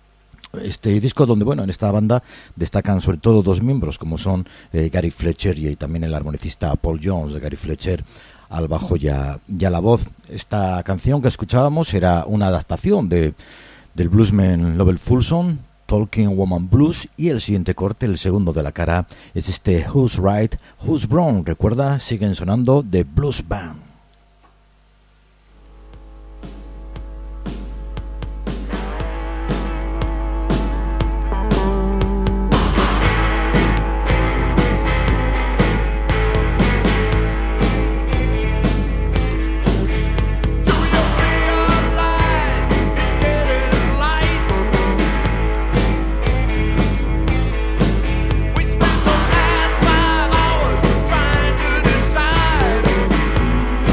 Este disco donde, bueno, en esta banda destacan sobre todo dos miembros, como son eh, Gary Fletcher y, y también el armonicista Paul Jones, de Gary Fletcher al bajo y a, y a la voz. Esta canción que escuchábamos era una adaptación de del bluesman Lovell Fulson, Talking Woman Blues, y el siguiente corte, el segundo de la cara, es este Who's Right, Who's Wrong. Recuerda, siguen sonando The Blues Band. Trying to decide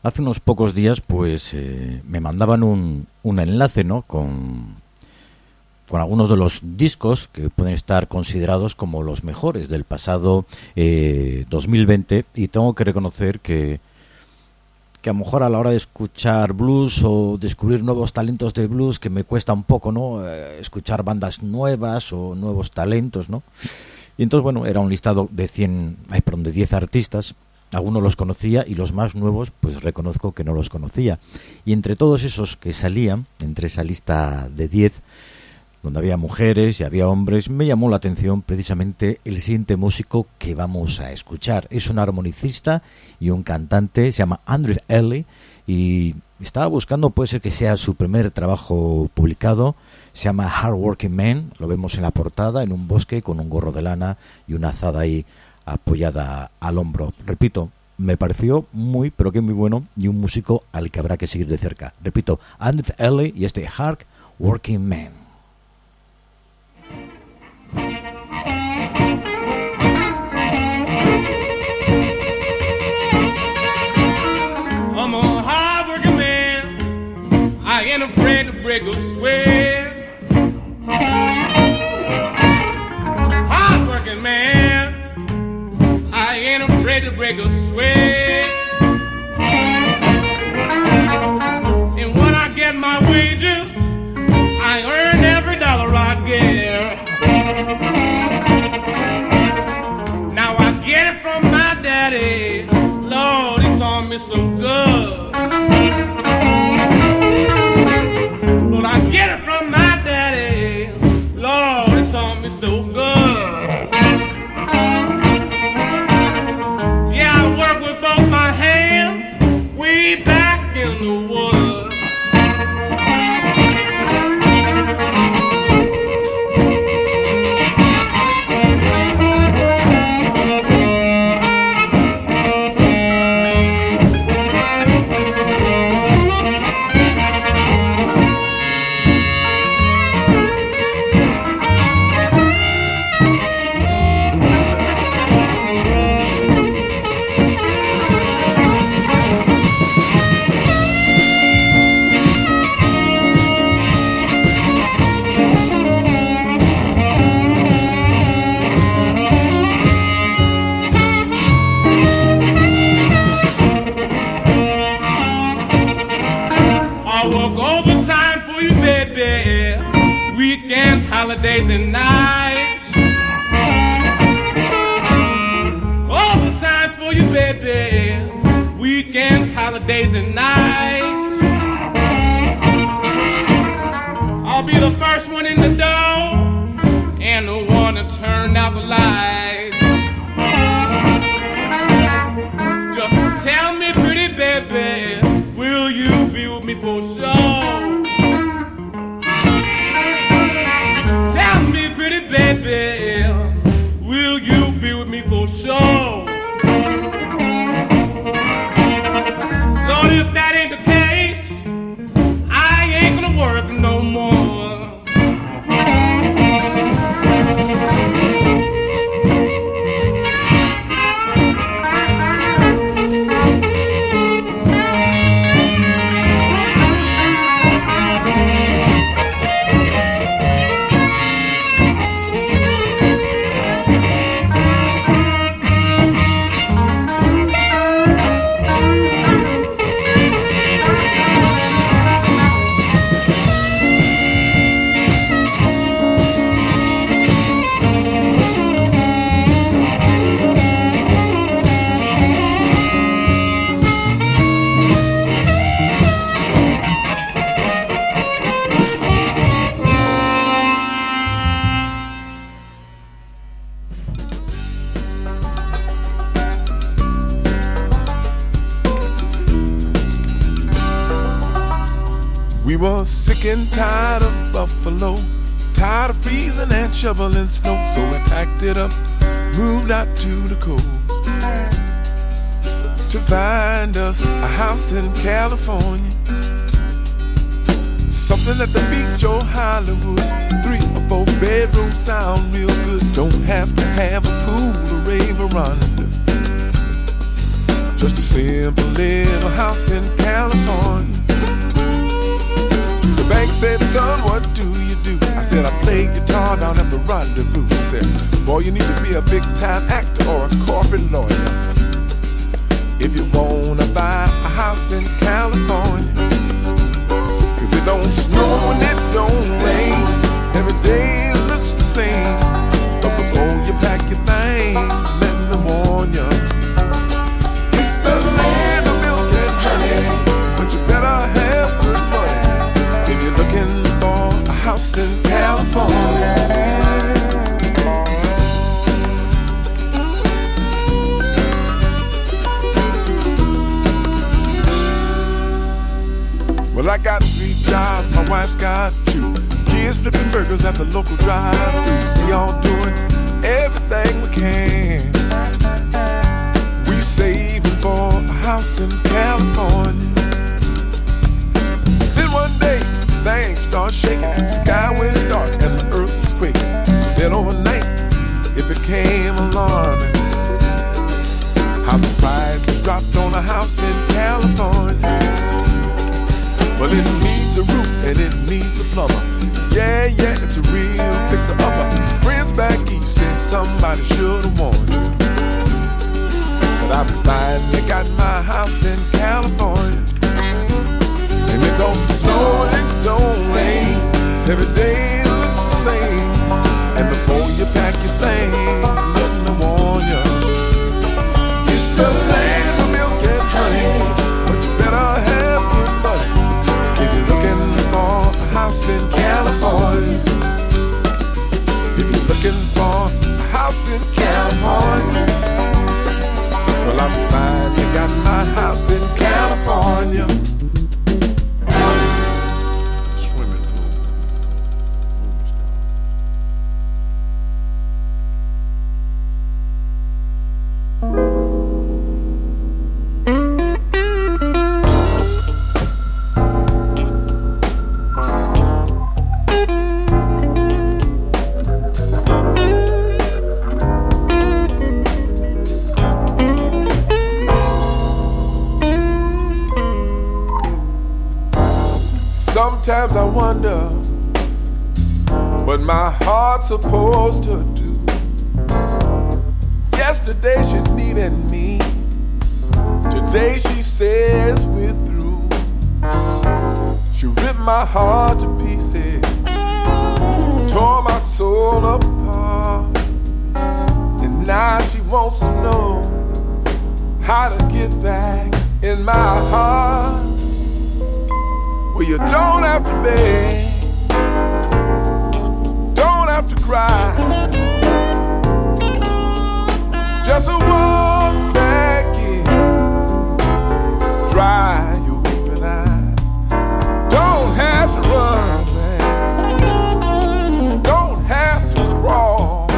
Hace unos pocos días, pues, eh, me mandaban un, un enlace, ¿no?, con, con algunos de los discos que pueden estar considerados como los mejores del pasado eh, dos mil veinte, y tengo que reconocer que, que a lo mejor a la hora de escuchar blues o descubrir nuevos talentos de blues, que me cuesta un poco, ¿no?, eh, escuchar bandas nuevas o nuevos talentos, ¿no? Y entonces, bueno, era un listado de cien, ay, perdón, de diez artistas. Algunos los conocía y los más nuevos, pues reconozco que no los conocía. Y entre todos esos que salían, entre esa lista de diez, donde había mujeres y había hombres, me llamó la atención precisamente el siguiente músico que vamos a escuchar. Es un armonicista y un cantante, se llama Andrew Ellie, y estaba buscando, puede ser que sea su primer trabajo publicado. Se llama Hard Working Man, lo vemos en la portada, en un bosque con un gorro de lana y una azada ahí apoyada al hombro. Repito, me pareció muy, pero que muy bueno, y un músico al que habrá que seguir de cerca. Repito, Andrew Ellie y este Hard Working Man. I'm a hard working man, I ain't afraid to break a sweat. Hard working man, I ain't afraid to break a sweat. And when I get my wages, I earn every dollar I get. Now I get it from my daddy, Lord, he taught me so good. Lord, I get it from my daddy, Lord, he taught me so good. Yeah, I work with both my hands, way back in the woods. Holidays and nights, overtime for you, baby. Weekends, holidays and nights. I'll be the first one in the door and the one to turn out the lights. Just tell me, pretty baby, will you be with me for sure? Baby, will you be with me for sure? Lord, if that ain't the case, I ain't gonna work no more. We were sick and tired of Buffalo, tired of freezing and shoveling snow, so we packed it up, moved out to the coast to find us a house in California, something at the beach or Hollywood. Three or four bedrooms sound real good, don't have to have a pool to rave around. Just a simple little house in California. The bank said, son, what do you do? I said, I play guitar down at the Rendezvous. He said, boy, you need to be a big-time actor or a corporate lawyer if you wanna buy a house in California. Cause it don't snow and it don't rain, every day it looks the same. But before you pack your things, let me warn you, it's the land of milk and honey, but you better have good money if you're looking for a house in California. Well, I got three jobs, my wife's got two. Kids flipping burgers at the local drive-thru. We all doing everything we can. We saving for a house in California. Then one day, things start shaking. The sky went dark and the earth was quaking. Then overnight, it became alarming. How the price dropped on a house in California. Well, it needs a roof and it needs a plumber. Yeah, yeah, it's a real fixer-upper. Friends back east said somebody should've warned you. But I finally got my house in California. And it don't snow and it don't rain, every day it looks the same. And before you pack your things, let me warn you, it's the land of milk and honey, but you better have good money if you're looking for a house in California. If you're looking for a house in California, well, I'm finally got my house in California. Swimming pool. Sometimes I wonder what my heart's supposed to do. Yesterday she needed me, today she says we're through. She ripped my heart to pieces, tore my soul apart, and now she wants to know how to get back in my heart. Well, you don't have to beg, don't have to cry, just a walk back in, dry your weeping eyes. Don't have to run, man, don't have to crawl,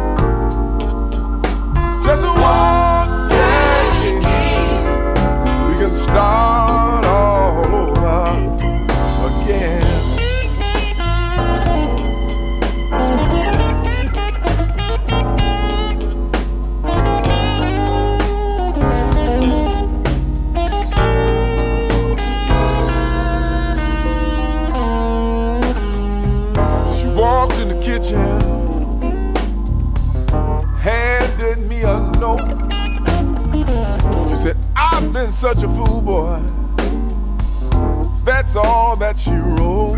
just a walk back in. We can start all over again. She walked in the kitchen, handed me a note. She said, I've been such a fool, boy. That's all that she wrote.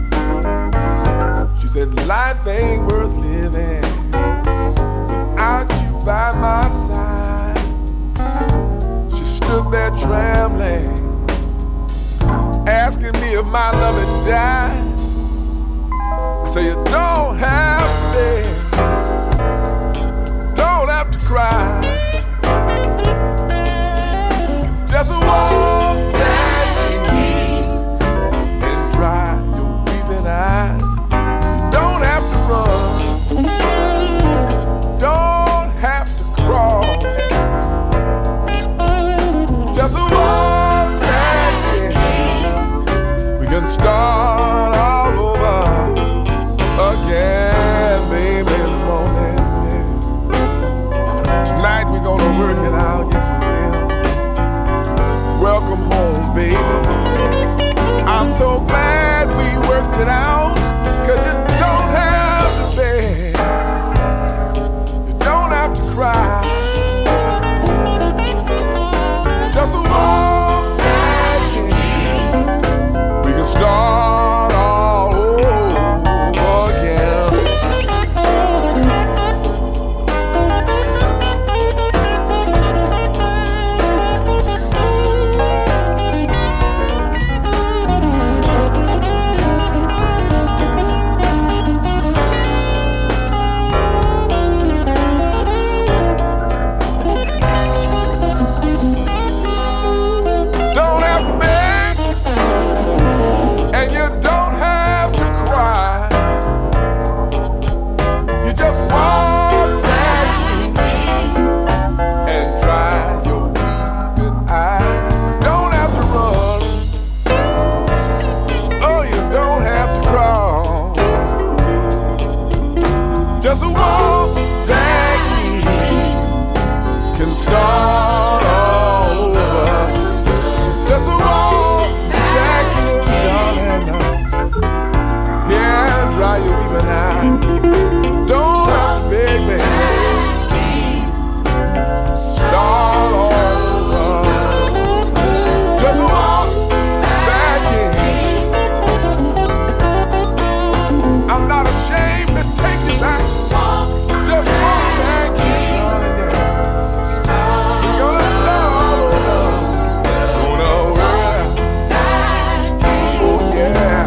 She said, life ain't worth living without you by my side. She stood there trembling, asking me if my love had died. I said, you don't have to beg, don't have to cry, just a walk back in and dry your weeping eyes. You don't have to run, don't have to crawl, just a walk back in. We can start all over again. it out, 'cause you don't have to beg, you don't have to cry. Just walk back in, we can start all over again. Don't have to beg, and you don't have to cry. You just walk back in and dry your weeping eyes. Don't have to run, oh, you don't have to crawl. Just walk back in, can start all over. Just walk back in, darling. Yeah, dry your weeping eye. Don't have to beg, baby. Start all over. Just walk back in. I'm not ashamed to take you back. Just walk back in, darling. Yeah. We're gonna start all over. Gonna work. Oh yeah.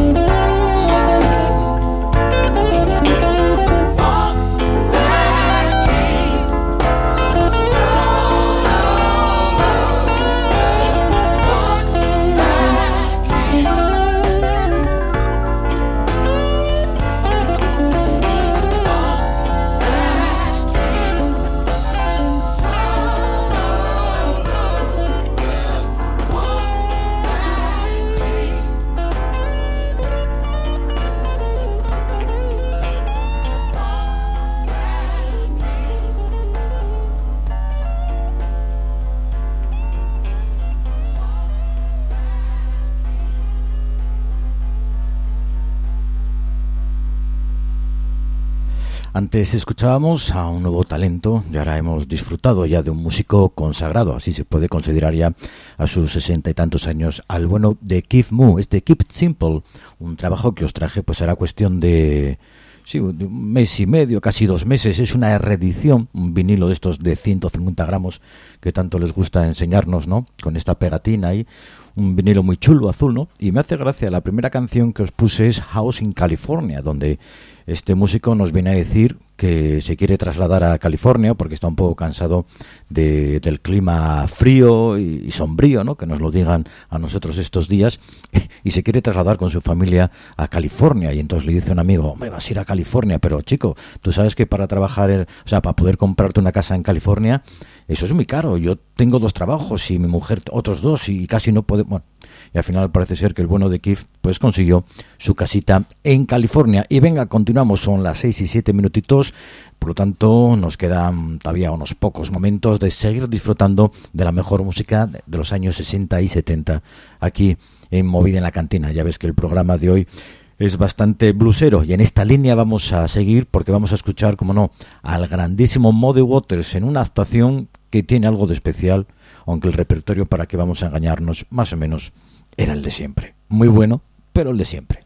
Antes escuchábamos a un nuevo talento y ahora hemos disfrutado ya de un músico consagrado, así se puede considerar ya a sus sesenta y tantos años, al bueno de Keith Moon, este Keep It Simple, un trabajo que os traje pues era cuestión de, sí, de un mes y medio, casi dos meses. Es una reedición, un vinilo de estos de ciento cincuenta gramos que tanto les gusta enseñarnos, ¿no? Con esta pegatina ahí, un vinilo muy chulo, azul, ¿no? Y me hace gracia, la primera canción que os puse es House in California, donde este músico nos viene a decir que se quiere trasladar a California porque está un poco cansado de, del clima frío y, y sombrío, ¿no? Que nos lo digan a nosotros estos días, y se quiere trasladar con su familia a California. Y entonces le dice un amigo: me vas a ir a California, pero chico, tú sabes que para trabajar, en, o sea, para poder comprarte una casa en California, eso es muy caro. Yo tengo dos trabajos y mi mujer otros dos y casi no podemos... Bueno, y al final parece ser que el bueno de Keith pues consiguió su casita en California. Y venga, continuamos, son las seis y siete minutitos, por lo tanto nos quedan todavía unos pocos momentos de seguir disfrutando de la mejor música de los años sesenta y setenta aquí en Movida en la Cantina. Ya ves que el programa de hoy es bastante blusero y en esta línea vamos a seguir porque vamos a escuchar, como no, al grandísimo Muddy Waters en una actuación que tiene algo de especial, aunque el repertorio, para que vamos a engañarnos, más o menos era el de siempre. Muy bueno, pero el de siempre.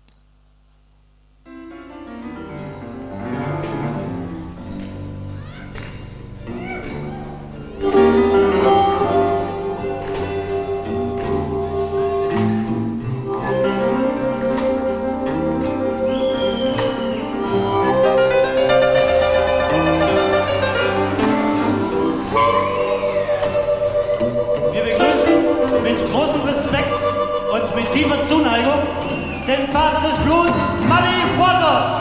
Tiefer Zuneigung, den Vater des Blues, Muddy Waters.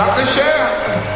Doctor Sheriff.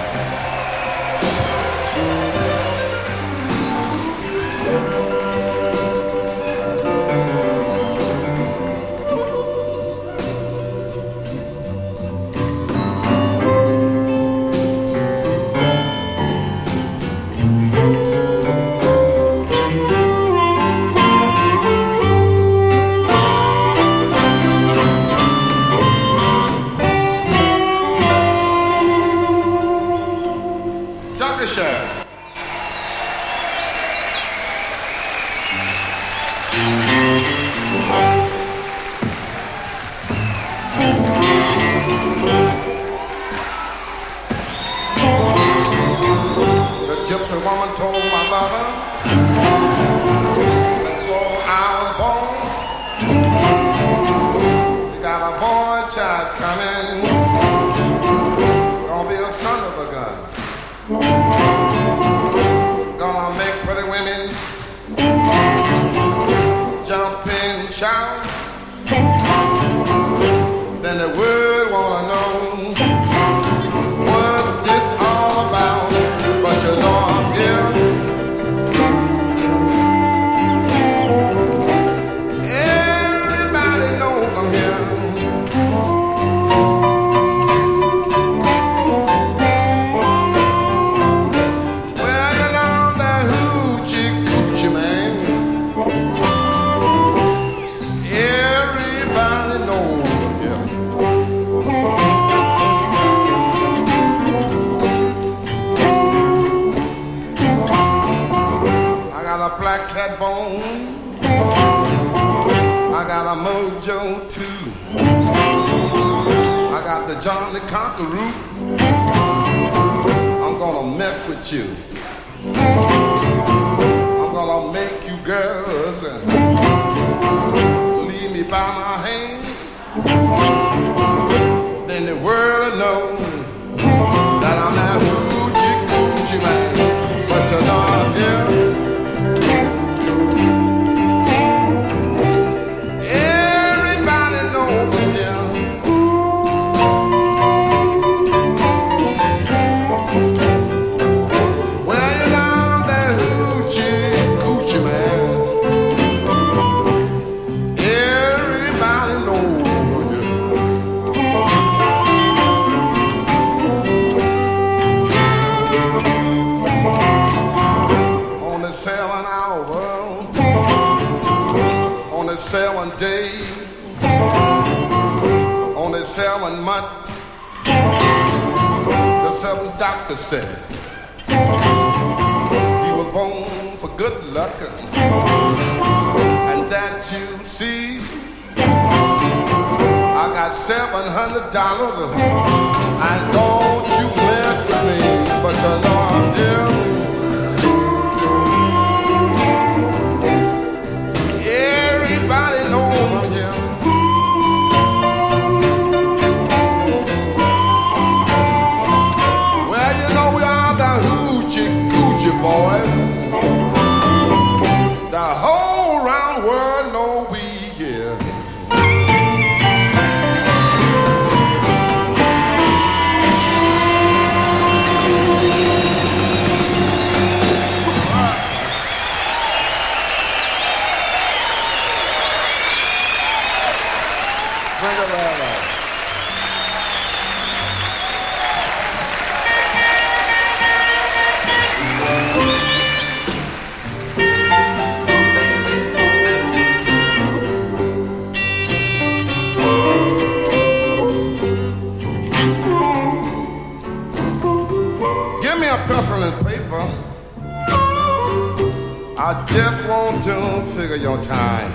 I just want to figure your time.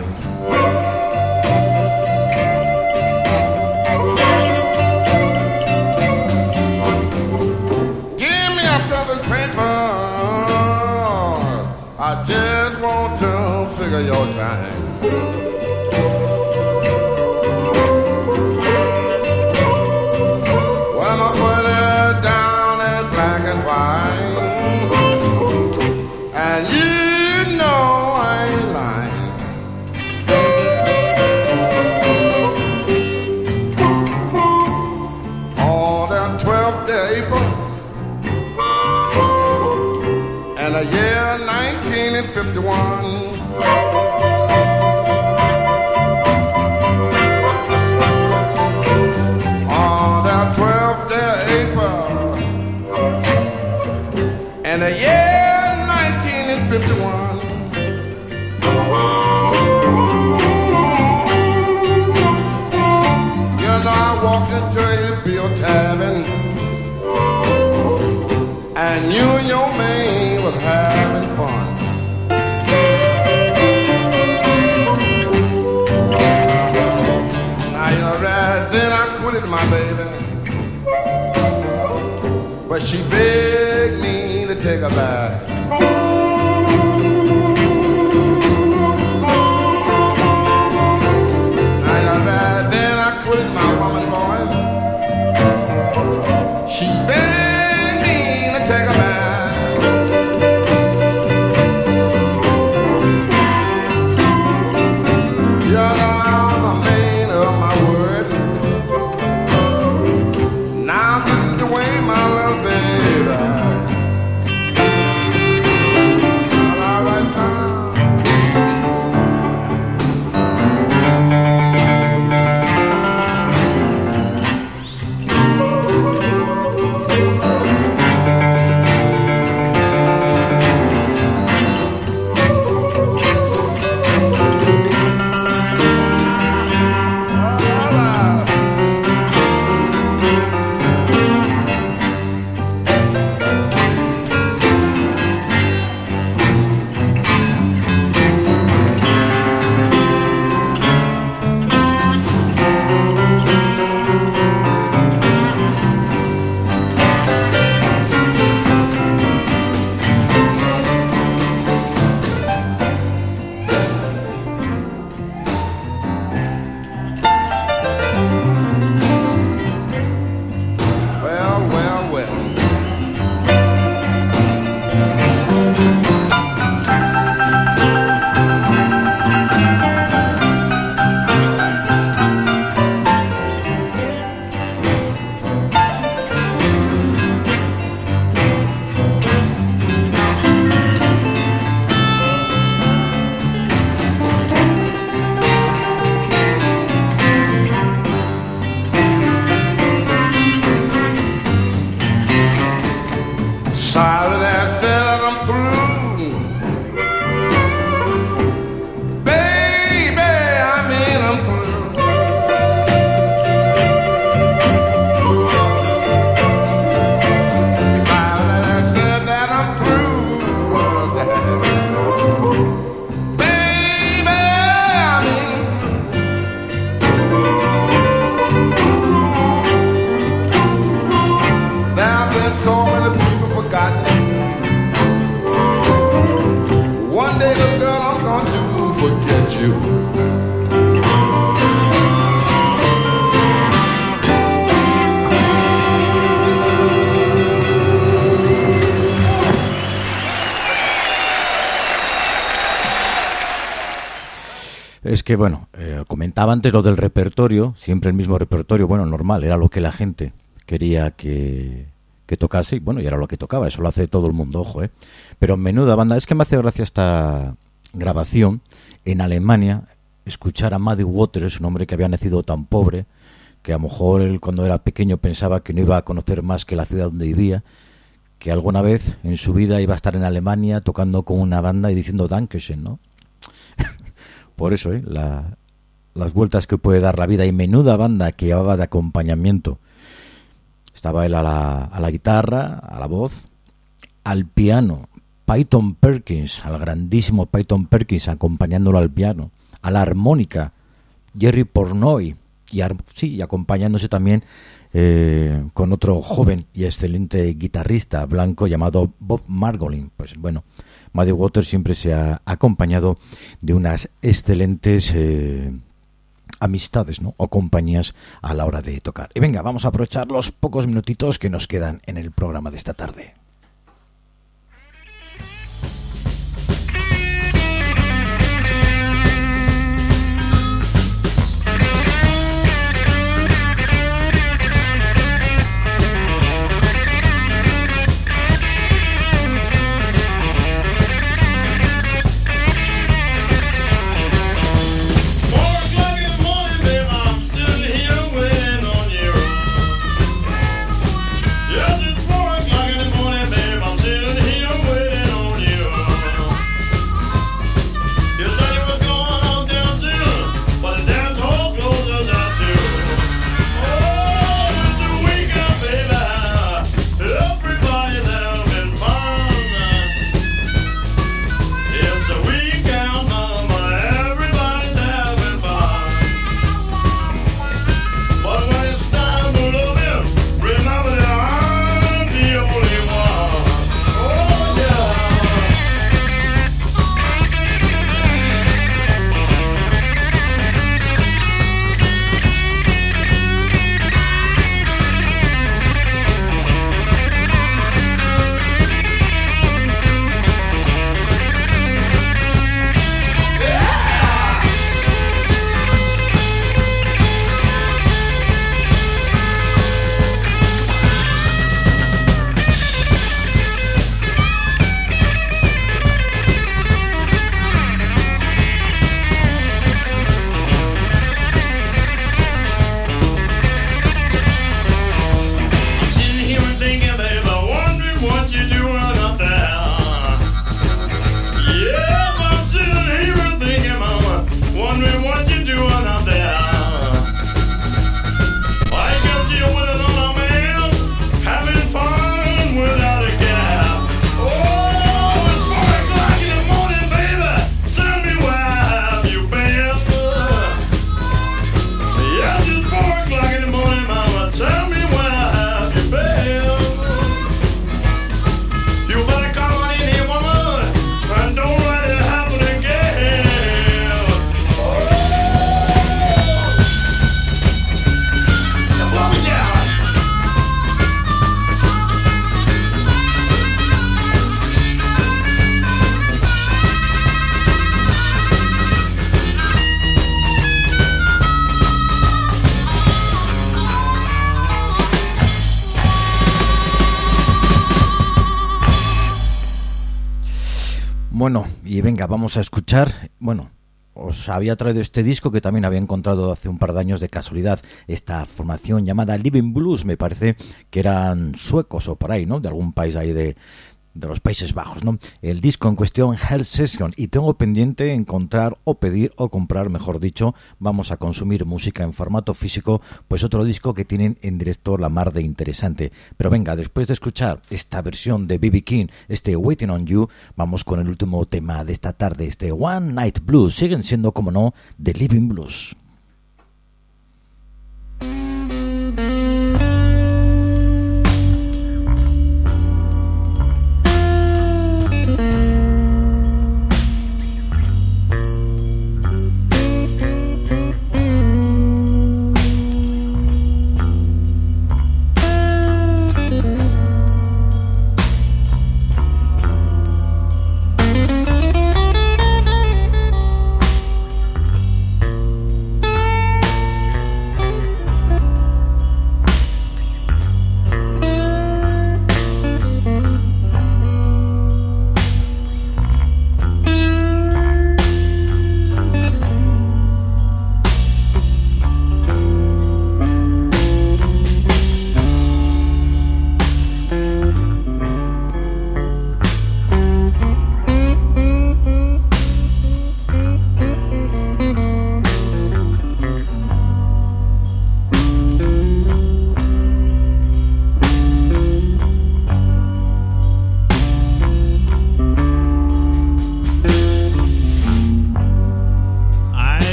Give me a pen and paper. I just want to figure your time. Well, I put it down in black and white, and you know I ain't lying. On the twelfth day she begged me to take her back. And then I quit my woman, boys. She begged me to take her back. You know I'm a man of my word. Now this is the way my little baby. All right, son. Sorry that I said I'm through. Baby, I mean I'm through. Sorry that I said that I'm through. Baby, I mean through. There have been so many people forgotten. One day, little girl, I'm going to forget you. Es que, bueno, eh, comentaba antes lo del repertorio, siempre el mismo repertorio, bueno, normal, era lo que la gente quería que, que tocase, y bueno, y era lo que tocaba, eso lo hace todo el mundo, ojo, ¿eh? Pero menuda banda, es que me hace gracia esta grabación en Alemania, escuchar a Muddy Waters, un hombre que había nacido tan pobre, que a lo mejor él cuando era pequeño pensaba que no iba a conocer más que la ciudad donde vivía, que alguna vez en su vida iba a estar en Alemania tocando con una banda y diciendo Dankeschön, ¿no? Por eso, ¿eh? La, las vueltas que puede dar la vida, y menuda banda que llevaba de acompañamiento. Estaba él a la, a la guitarra, a la voz, al piano, Peyton Perkins, al grandísimo Peyton Perkins acompañándolo al piano, a la armónica, Jerry Pornoy, y, ar- sí, y acompañándose también eh, con otro joven y excelente guitarrista blanco llamado Bob Margolin. Pues bueno, Muddy Waters siempre se ha acompañado de unas excelentes eh, amistades, ¿no? O compañías a la hora de tocar. Y venga, vamos a aprovechar los pocos minutitos que nos quedan en el programa de esta tarde. Yes, it's four o'clock in the morning. Bueno, y venga, vamos a escuchar, bueno, os había traído este disco que también había encontrado hace un par de años de casualidad, esta formación llamada Living Blues, me parece que eran suecos o por ahí, ¿no? De algún país ahí de, de los Países Bajos, ¿no? El disco en cuestión, Hell Session, y tengo pendiente encontrar o pedir o comprar, mejor dicho, vamos a consumir música en formato físico, pues otro disco que tienen en directo la mar de interesante. Pero venga, después de escuchar esta versión de B B King, este Waiting on You, vamos con el último tema de esta tarde, este One Night Blues, siguen siendo, como no, The Living Blues.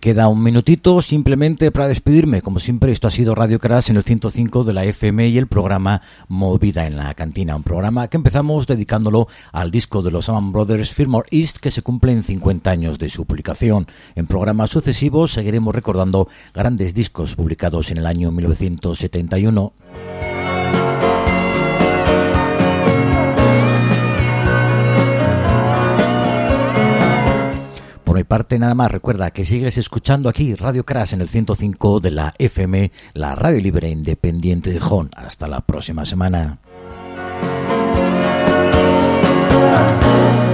queda un minutito simplemente para despedirme. Como siempre, esto ha sido Radio Crash en el ciento cinco de la F M y el programa Movida en la Cantina. Un programa que empezamos dedicándolo al disco de los Allman Brothers, Fillmore East, que se cumplen cincuenta años de su publicación. En programas sucesivos seguiremos recordando grandes discos publicados en el año mil novecientos setenta y uno. Por mi parte nada más, recuerda que sigues escuchando aquí Radio Crash en el ciento cinco de la F M, la radio libre independiente de Gijón. Hasta la próxima semana.